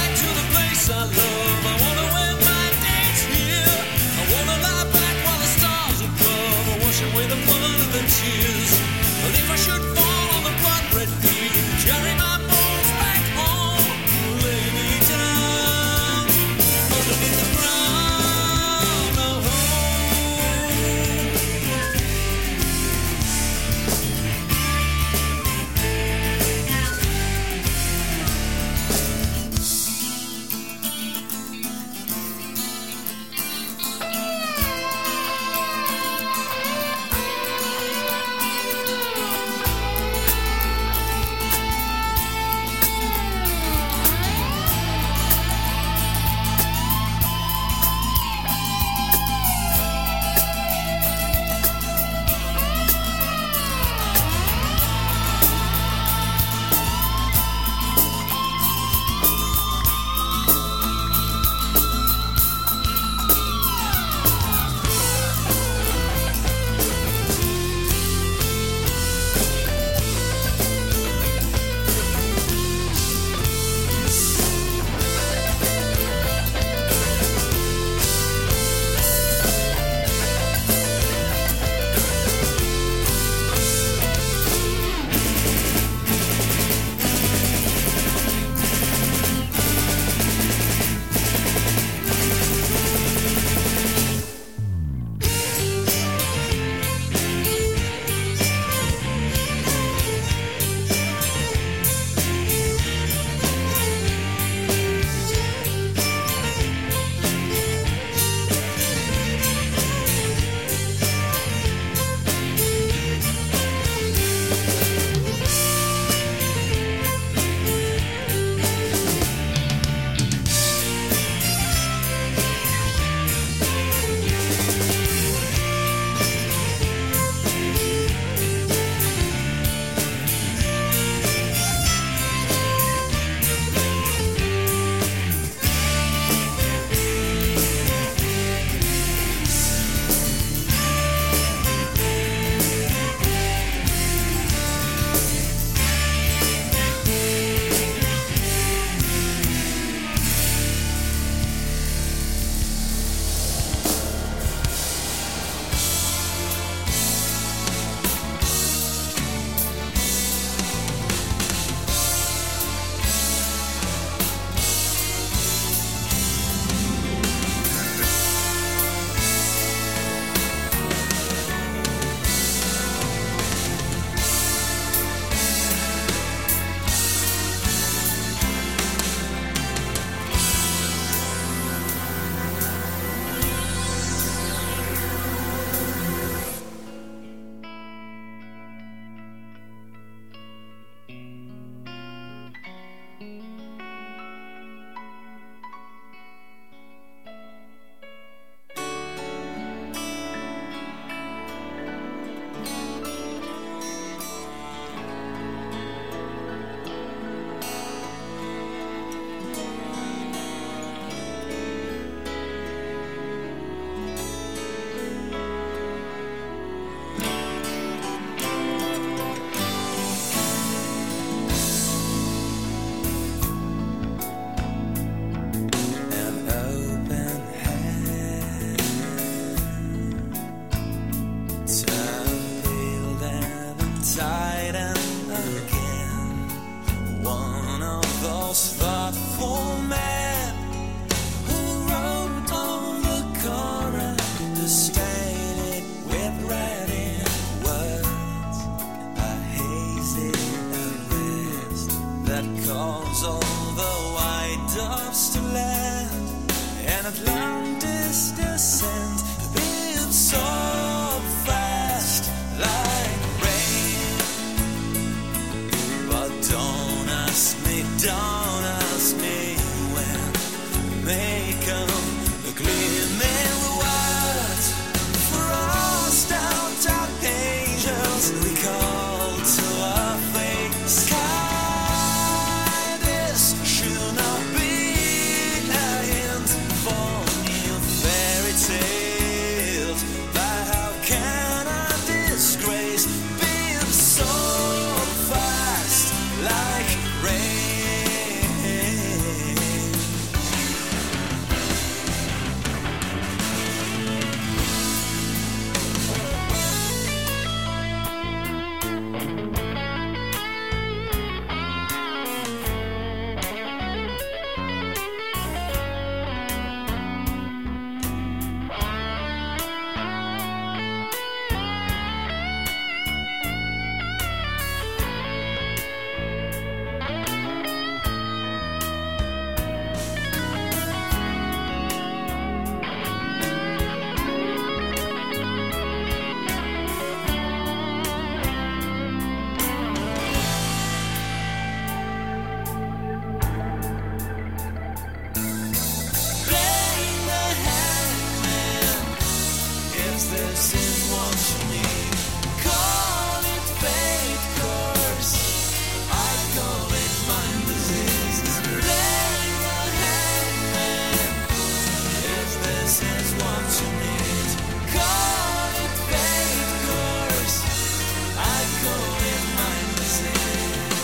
that calls all the white doves to land, and Atlantis descend, being so fast like rain. But don't ask me, don't ask me when they come, the gleaming words, frost out dark angels, we call to our fate. Sky, this should not be a hint for new fairy tales, but how can I disgrace being so fast like rain? Playing the hangman, if this is what you need, call it fate, curse, I call it mind disease. Playing the hangman, if this is what you need, call it fate, curse, I call it mind disease.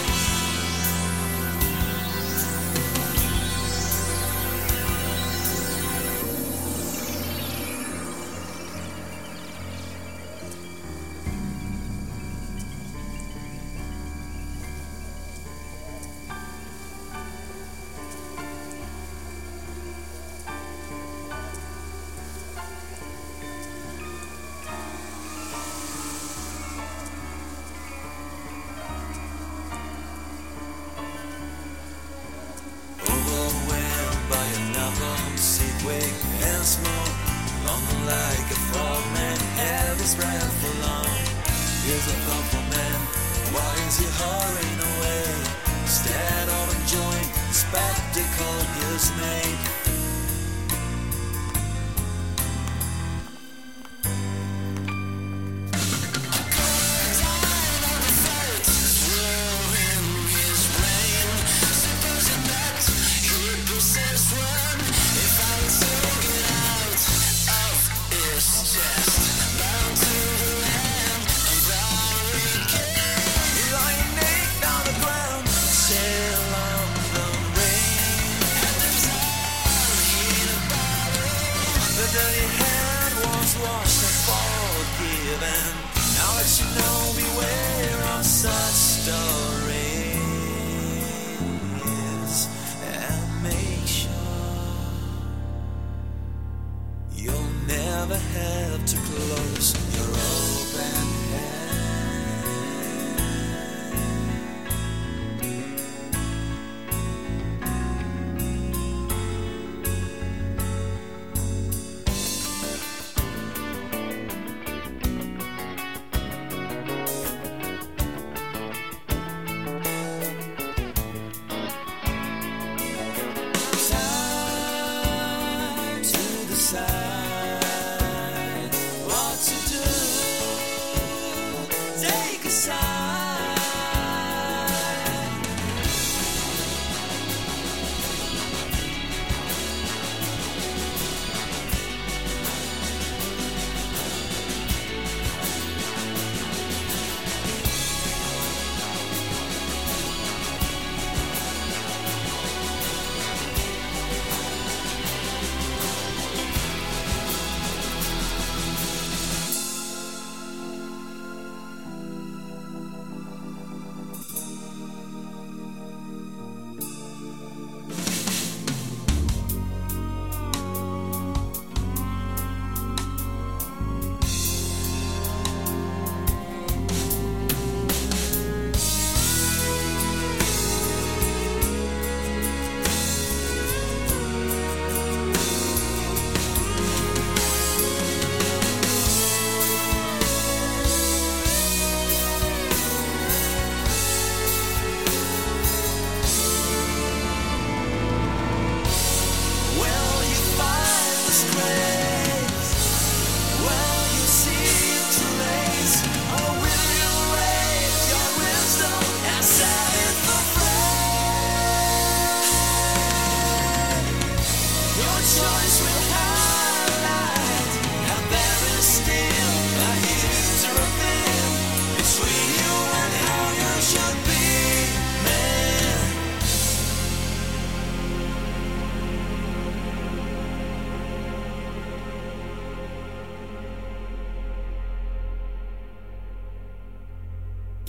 Overwhelmed by another sequake and smoke, long like a frogman, have his breath for long. Here's a thoughtful man, why is he hurrying away? Instead of enjoying the spectacle he's made. Lying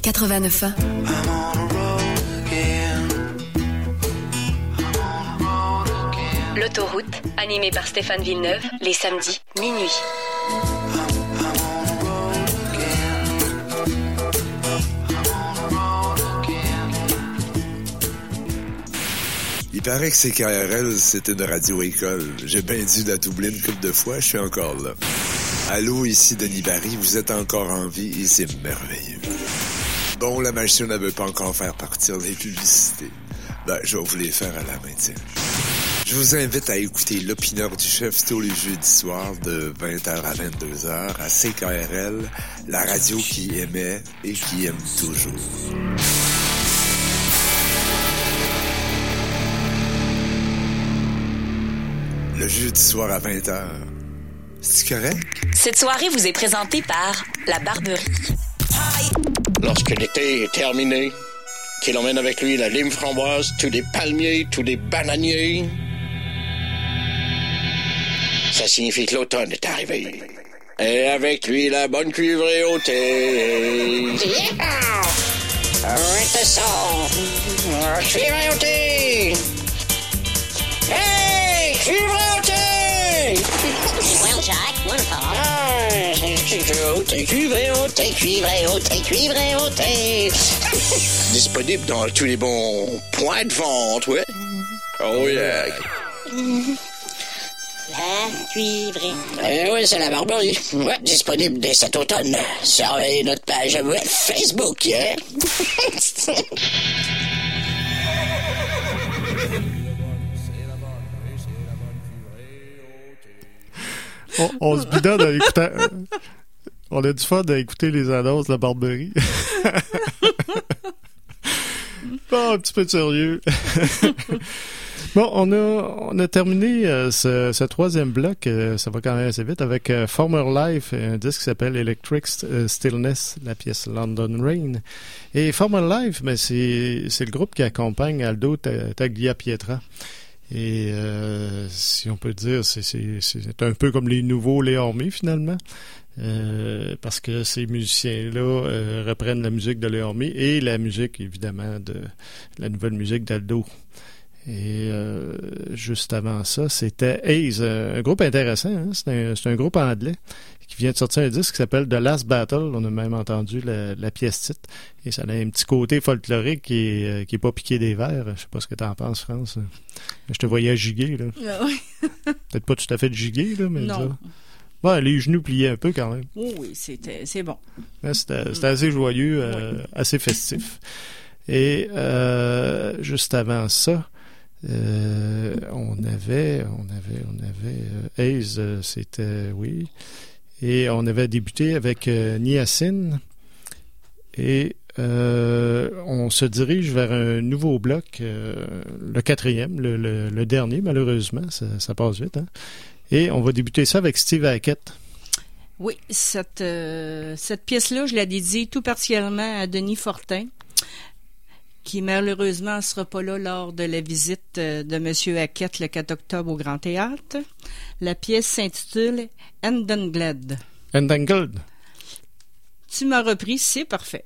quatre-vingt-neuf ans. L'autoroute, animée par Stéphane Villeneuve, les samedis, minuit. Il paraît que C K R L, c'est une radio-école. J'ai bien dû la doubler une couple de fois, je suis encore là. Allô, ici Denis Barry, vous êtes encore en vie et c'est merveilleux. Bon, la machine ne veut pas encore faire partir les publicités. Ben, je vais vous les faire à la main, tiens. Je vous invite à écouter l'opinion du chef tous les jeudis soirs de vingt heures à vingt-deux heures à C K R L, la radio qui aimait et qui aime toujours. Le jeudi soir à vingt heures. C'est correct? Cette soirée vous est présentée par La Barberie. Lorsque l'été est terminé, qu'il emmène avec lui la lime framboise, tous les palmiers, tous les bananiers, ça signifie que l'automne est arrivé. Et avec lui, la bonne cuivrée au thé. Yeah! Arrête ça! Cuivrée au thé! Hey! Cuivrée au thé! Well, Jack, wonderful. Ah, cuivrée au thé, cuivrée au thé, cuivrée au thé, cuivrée au thé. Disponible dans tous les bons points de vente, ouais. Oh yeah! La cuivrée. Eh oui, c'est la Barberie. Ouais, disponible dès cet automne. Surveillez notre page web Facebook, hein? on, on se bidonne en écoutant... On a du fun à écouter les annonces de la Barberie. Bon, un petit peu de sérieux. Bon, on a, on a terminé euh, ce, ce troisième bloc, euh, ça va quand même assez vite, avec euh, Former Life, un disque qui s'appelle Electric Stillness, la pièce London Rain. Et Former Life, ben, c'est, c'est le groupe qui accompagne Aldo Tagliapietra. Et euh, si on peut dire, c'est, c'est, c'est un peu comme les nouveaux Léormé, finalement. Euh, parce que ces musiciens-là euh, reprennent la musique de Léormé et la musique, évidemment, de la nouvelle musique d'Aldo. Et euh, juste avant ça, c'était Haze, un groupe intéressant. Hein? C'est, un, c'est un groupe anglais qui vient de sortir un disque qui s'appelle The Last Battle. On a même entendu la, la pièce titre. Et ça a un petit côté folklorique qui est, qui est pas piqué des verres. Je sais pas ce que t'en penses, France. Je te voyais giguer, là. Oui. Peut-être pas tout à fait giguer, là, mais non. Ça... Ouais, les genoux pliés un peu quand même. Oh oui, c'était, c'est bon. Ouais, c'était, c'était assez joyeux, euh, oui. Assez festif. Et euh, juste avant ça, Euh, on avait, on avait, on avait euh, Haze, euh, c'était, oui, et on avait débuté avec euh, Niacin, et euh, on se dirige vers un nouveau bloc, euh, le quatrième, le, le, le dernier, malheureusement, ça, ça passe vite, hein? Et on va débuter ça avec Steve Hackett. Oui, cette, euh, cette pièce-là, je la dédie tout particulièrement à Denis Fortin, qui malheureusement ne sera pas là lors de la visite de M. Hackett le quatre octobre au Grand Théâtre. La pièce s'intitule Endangled. Endangled. Tu m'as repris, c'est parfait.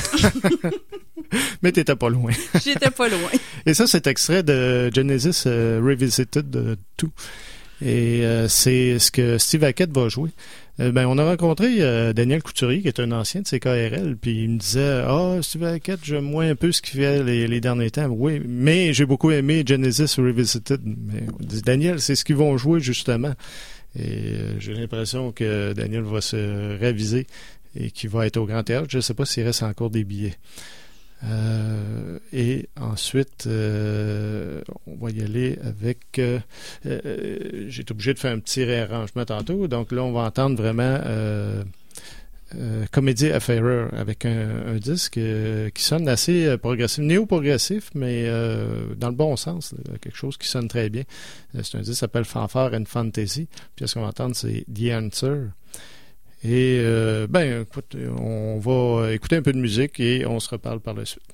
Mais t'étais pas loin. J'étais pas loin. Et ça, c'est extrait de Genesis uh, Revisited deux. Et euh, c'est ce que Steve Hackett va jouer. Euh, ben, on a rencontré euh, Daniel Couturier, qui est un ancien de C K R L, puis il me disait « Ah, oh, Steve Hackett, j'aime moins un peu ce qu'il fait les, les derniers temps. » Oui, mais j'ai beaucoup aimé Genesis Revisited. Mais on dit, Daniel, c'est ce qu'ils vont jouer, justement. Et euh, j'ai l'impression que Daniel va se réviser et qu'il va être au Grand Théâtre. Je ne sais pas s'il reste encore des billets. Euh, et ensuite, euh, on va y aller avec... Euh, euh, j'ai été obligé de faire un petit réarrangement tantôt. Donc là, on va entendre vraiment euh, euh, Comedy Affair avec un, un disque euh, qui sonne assez euh, progressif, néo-progressif, mais euh, dans le bon sens. Là, quelque chose qui sonne très bien. C'est un disque qui s'appelle Fanfare and Fantasy. Puis ce qu'on va entendre, c'est The Answer. Et, euh, ben, écoute, on va écouter un peu de musique et on se reparle par la suite.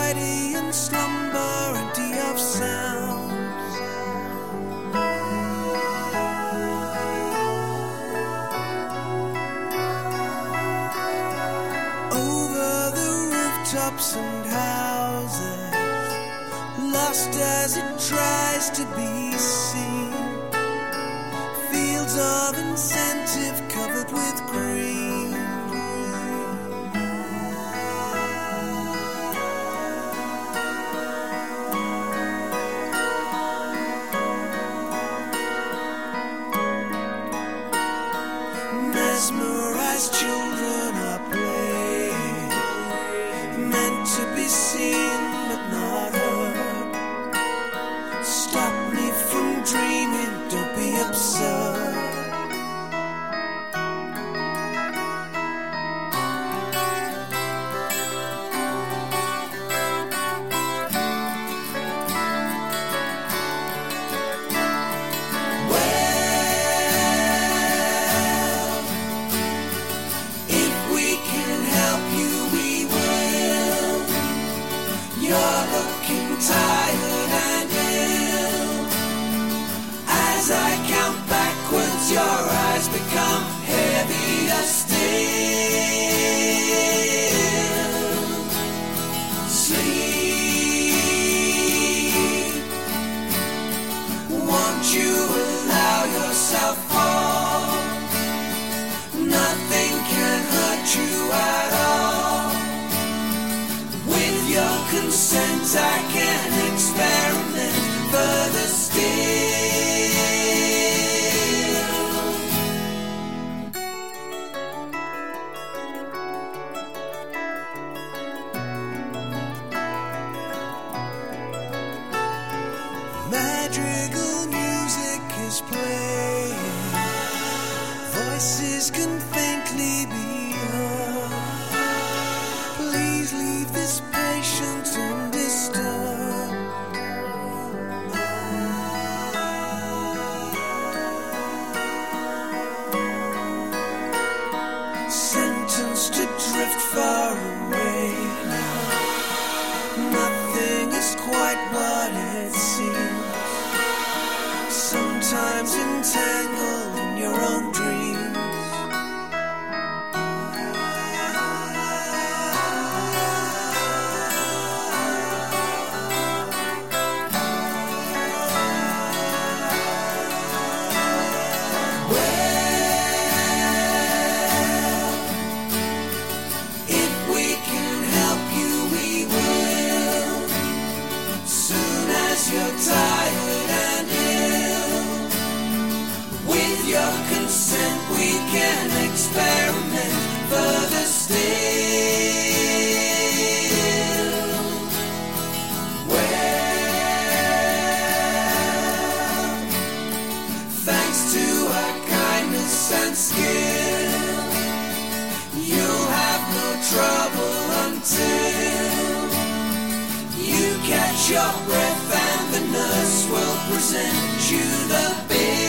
tidy and slumber empty of sounds. Over the rooftops and houses, lost as it tries to be seen. Fields of incentive covered with green. Mesmerized children are playing, meant to be seen but not heard. Stop me from dreaming, don't be absurd. If we can help you, we will. You're looking tired and ill. As I count backwards, your eyes become heavier still. Sleep. Won't you allow yourself fall? Nothing can hurt you at all. With your consent, I can experiment further still. Madrigal music is playing. Voices can faintly be heard. Please leave this patient undisturbed. Sentenced to drift far away now. Nothing is quite what it seems. Sometimes entangled in your own dreams. If we can help you, we will. Soon as you're tired and ill, with your consent, we can experiment further still. Well, thanks to our kindness and skill, you'll have no trouble until you catch your breath and the nurse will present you the bill.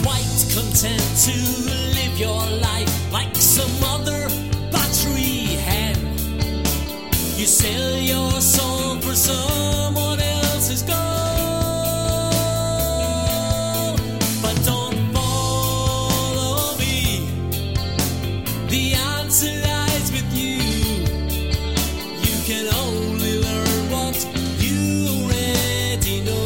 quite content to live your life like some other battery hen. You sell your soul for someone else's gold. But don't follow me. The answer lies with you. You can only learn what you already know.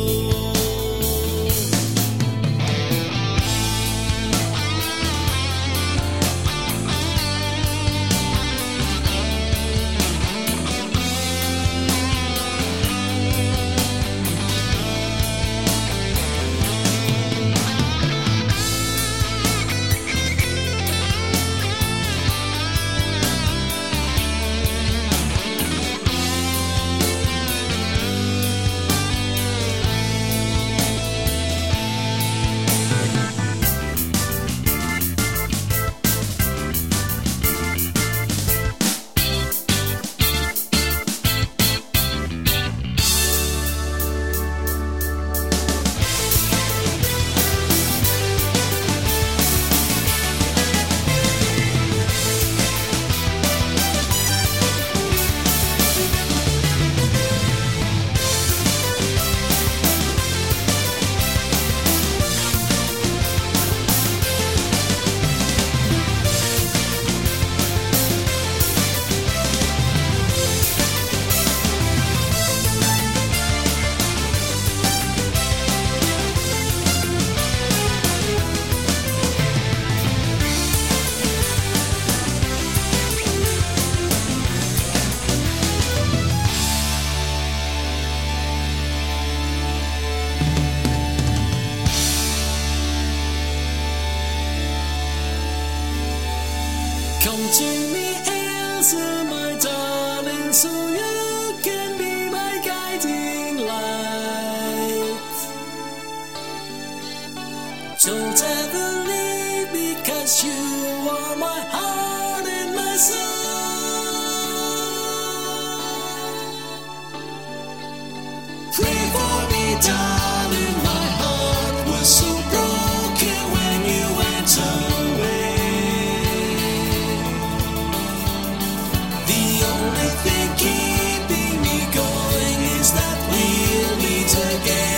Come to me, Elsa, my darling, so you can be my guiding light. Don't ever leave me, 'cause you are my heart and my soul. Pray for me, darling, my heart was so broken when you went away. The only thing keeping me going is that we'll meet again.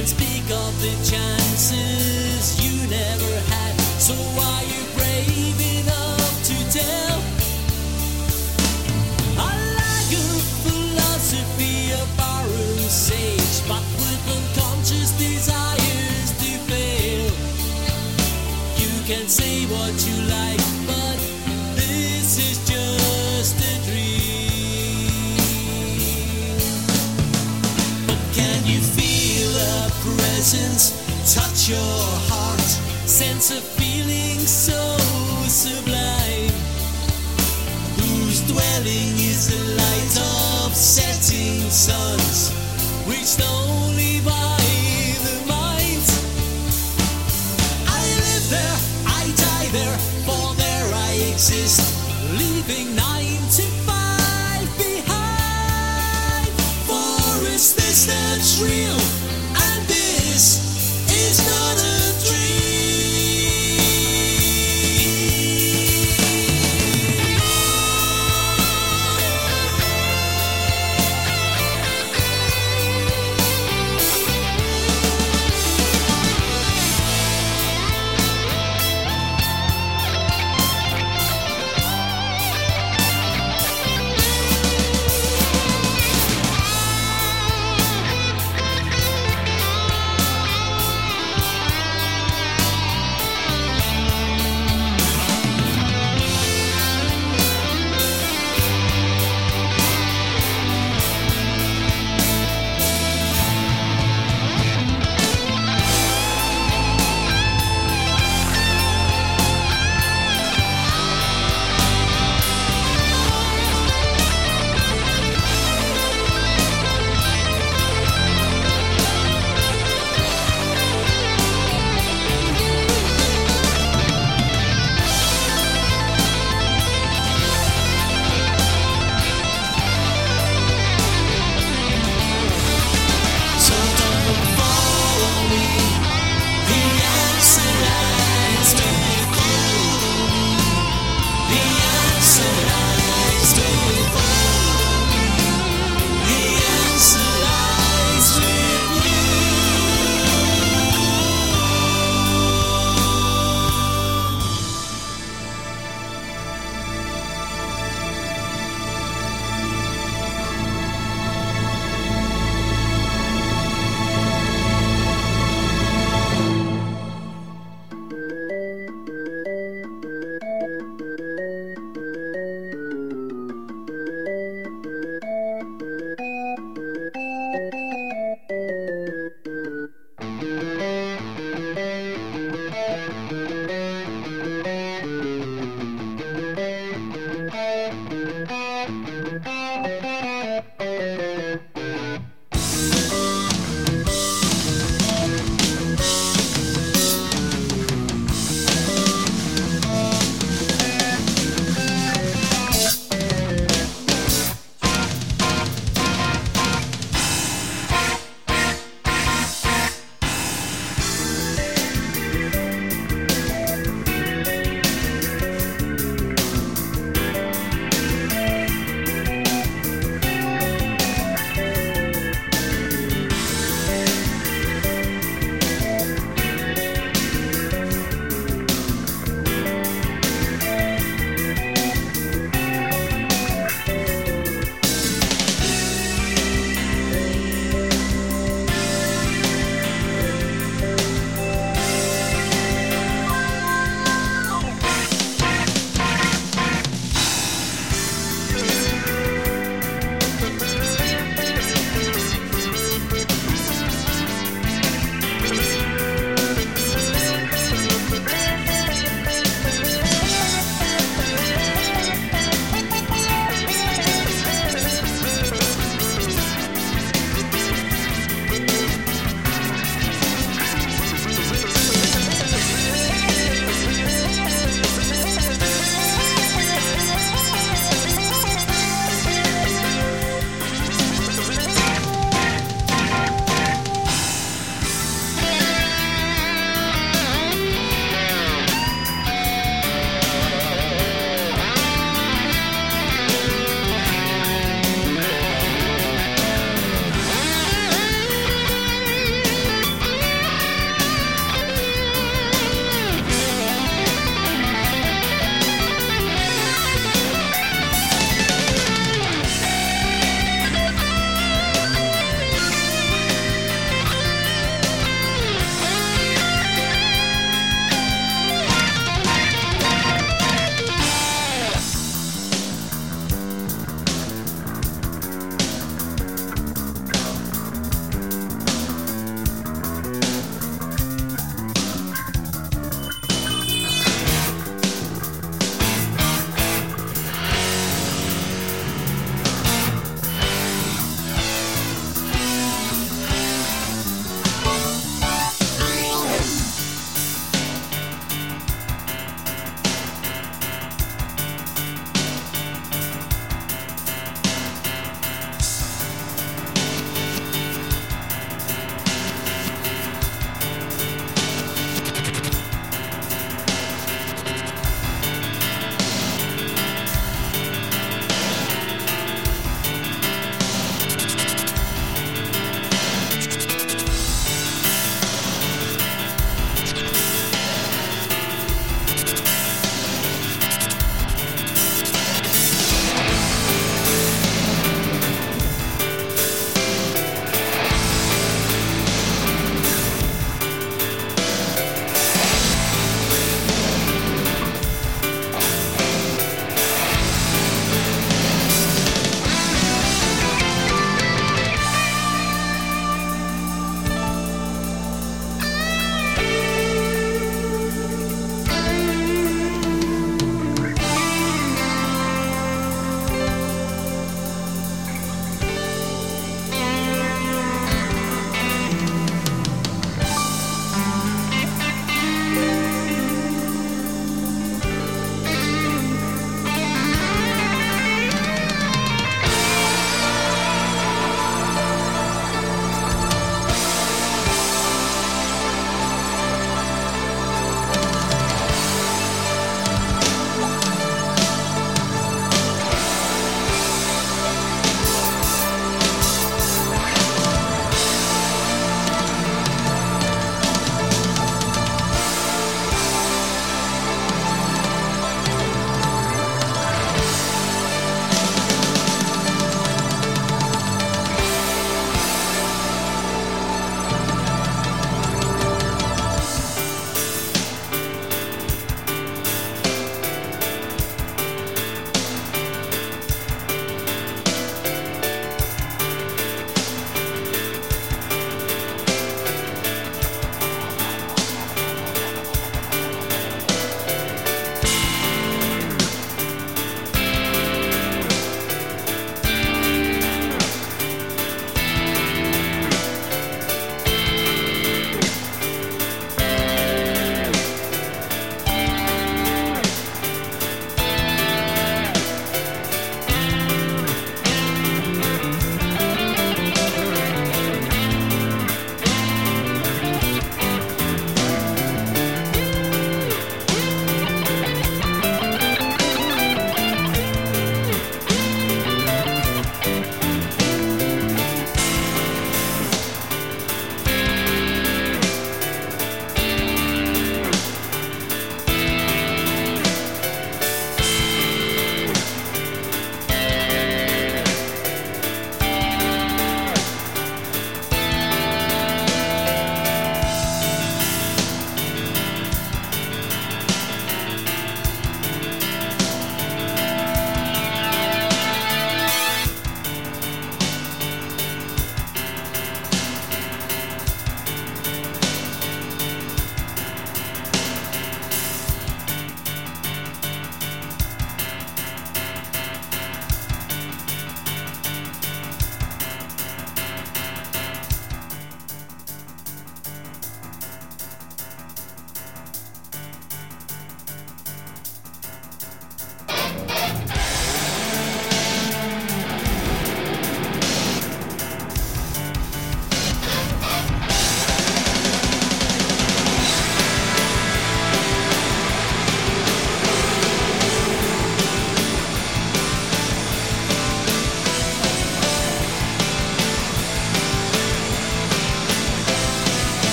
can speak of the chances you never had. So are you brave enough to tell? I like your philosophy of borrowed sage, but with unconscious desires to fail. You can say what you like, but this is just a dream. But can you feel a presence touch your heart? Sense a feeling so sublime, whose dwelling is the light of setting suns, reached only by the mind. I live there, I die there, for there I exist, leaving nine to five behind. For it's this that's real, and this is not a dream.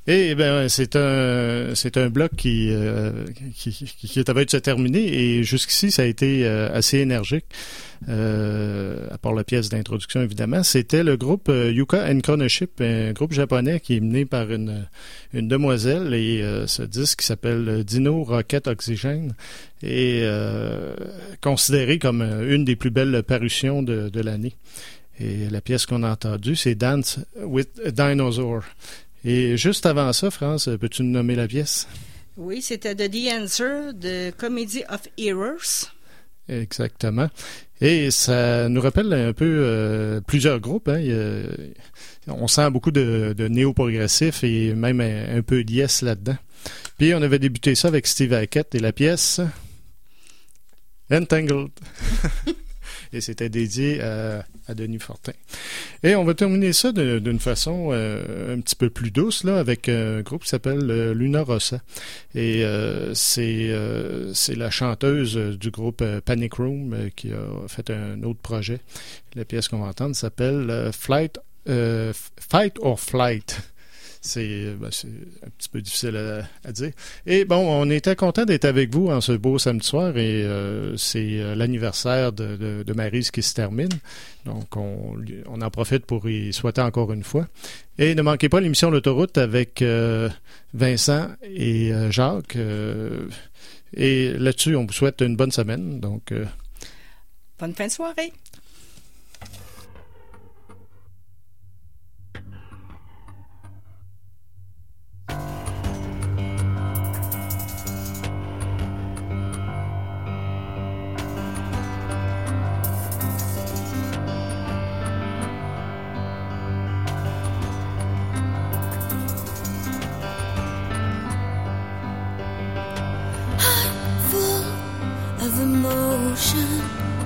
Et ben c'est un c'est un bloc qui euh, qui, qui, qui est à veille de se terminer et jusqu'ici ça a été euh, assez énergique. Euh, à part la pièce d'introduction évidemment, c'était le groupe euh, Yuka and Chronoship, un groupe japonais qui est mené par une une demoiselle et euh, ce disque qui s'appelle Dino Rocket Oxygen est euh, considéré comme une des plus belles parutions de, de l'année. Et la pièce qu'on a entendue, c'est Dance with a Dinosaur. Et juste avant ça, France, peux-tu nous nommer la pièce? Oui, c'était The Answer de Comedy of Errors. Exactement. Et ça nous rappelle un peu euh, plusieurs groupes. Hein. Il y a, on sent beaucoup de, de néo-progressifs et même un, un peu de Yes là-dedans. Puis on avait débuté ça avec Steve Hackett et la pièce Entangled. Et c'était dédié à, à Denis Fortin. Et on va terminer ça de, d'une façon euh, un petit peu plus douce là, avec un groupe qui s'appelle euh, Luna Rossa. Et euh, c'est, euh, c'est la chanteuse du groupe euh, Panic Room euh, qui a fait un autre projet. La pièce qu'on va entendre s'appelle euh, Flight, euh, Fight or Flight. C'est, ben, c'est un petit peu difficile à, à dire. Et bon, on était content d'être avec vous en ce beau samedi soir et euh, c'est euh, l'anniversaire de, de, de Maryse qui se termine. Donc, on, on en profite pour y souhaiter encore une fois. Et ne manquez pas l'émission L'Autoroute avec euh, Vincent et euh, Jacques. Euh, et là-dessus, on vous souhaite une bonne semaine. Donc, euh, bonne fin de soirée. Of emotion,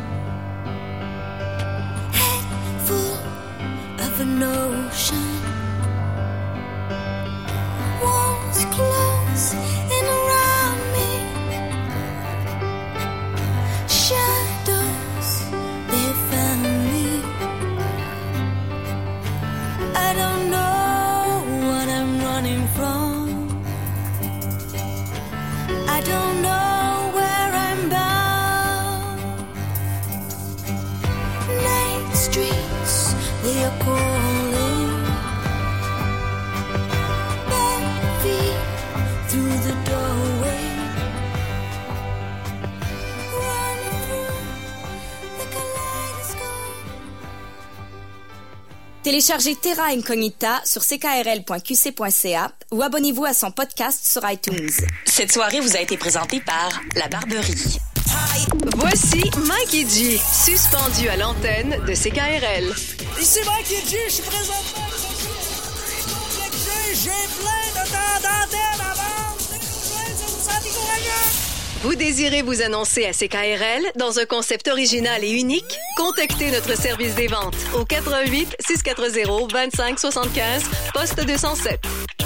head full of a notion, walls close in around me, shadows they found me. I don't know what I'm running from. I don't know streets, they are calling. Bare feet through the doorway, running through the kaleidoscope. Téléchargez Terra Incognita sur c k r l point q c point c a ou abonnez-vous à son podcast sur iTunes. Cette soirée vous a été présentée par La Barberie. Voici Mikey G, suspendu à l'antenne de C K R L. Ici Mikey G, je suis présentement j'ai plein de temps d'antenne à vendre. Vous désirez vous annoncer à C K R L dans un concept original et unique? Contactez notre service des ventes au quatre un huit, six quatre zéro, deux cinq sept cinq, poste deux zéro sept.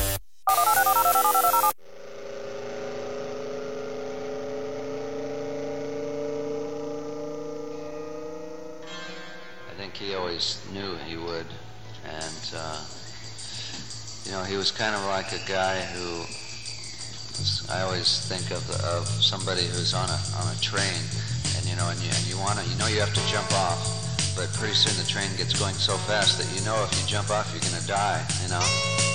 He always knew he would, and uh, you know, he was kind of like a guy who was, I always think of of somebody who's on a on a train, and you know, and you and you want to, you know, you have to jump off, but pretty soon the train gets going so fast that you know if you jump off you're gonna die, you know.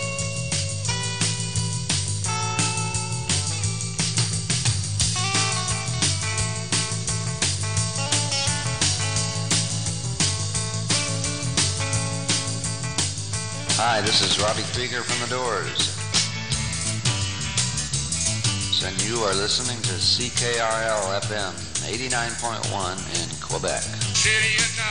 Hi, this is Robbie Krieger from The Doors. And you are listening to C K R L F M eighty-nine point one in Quebec.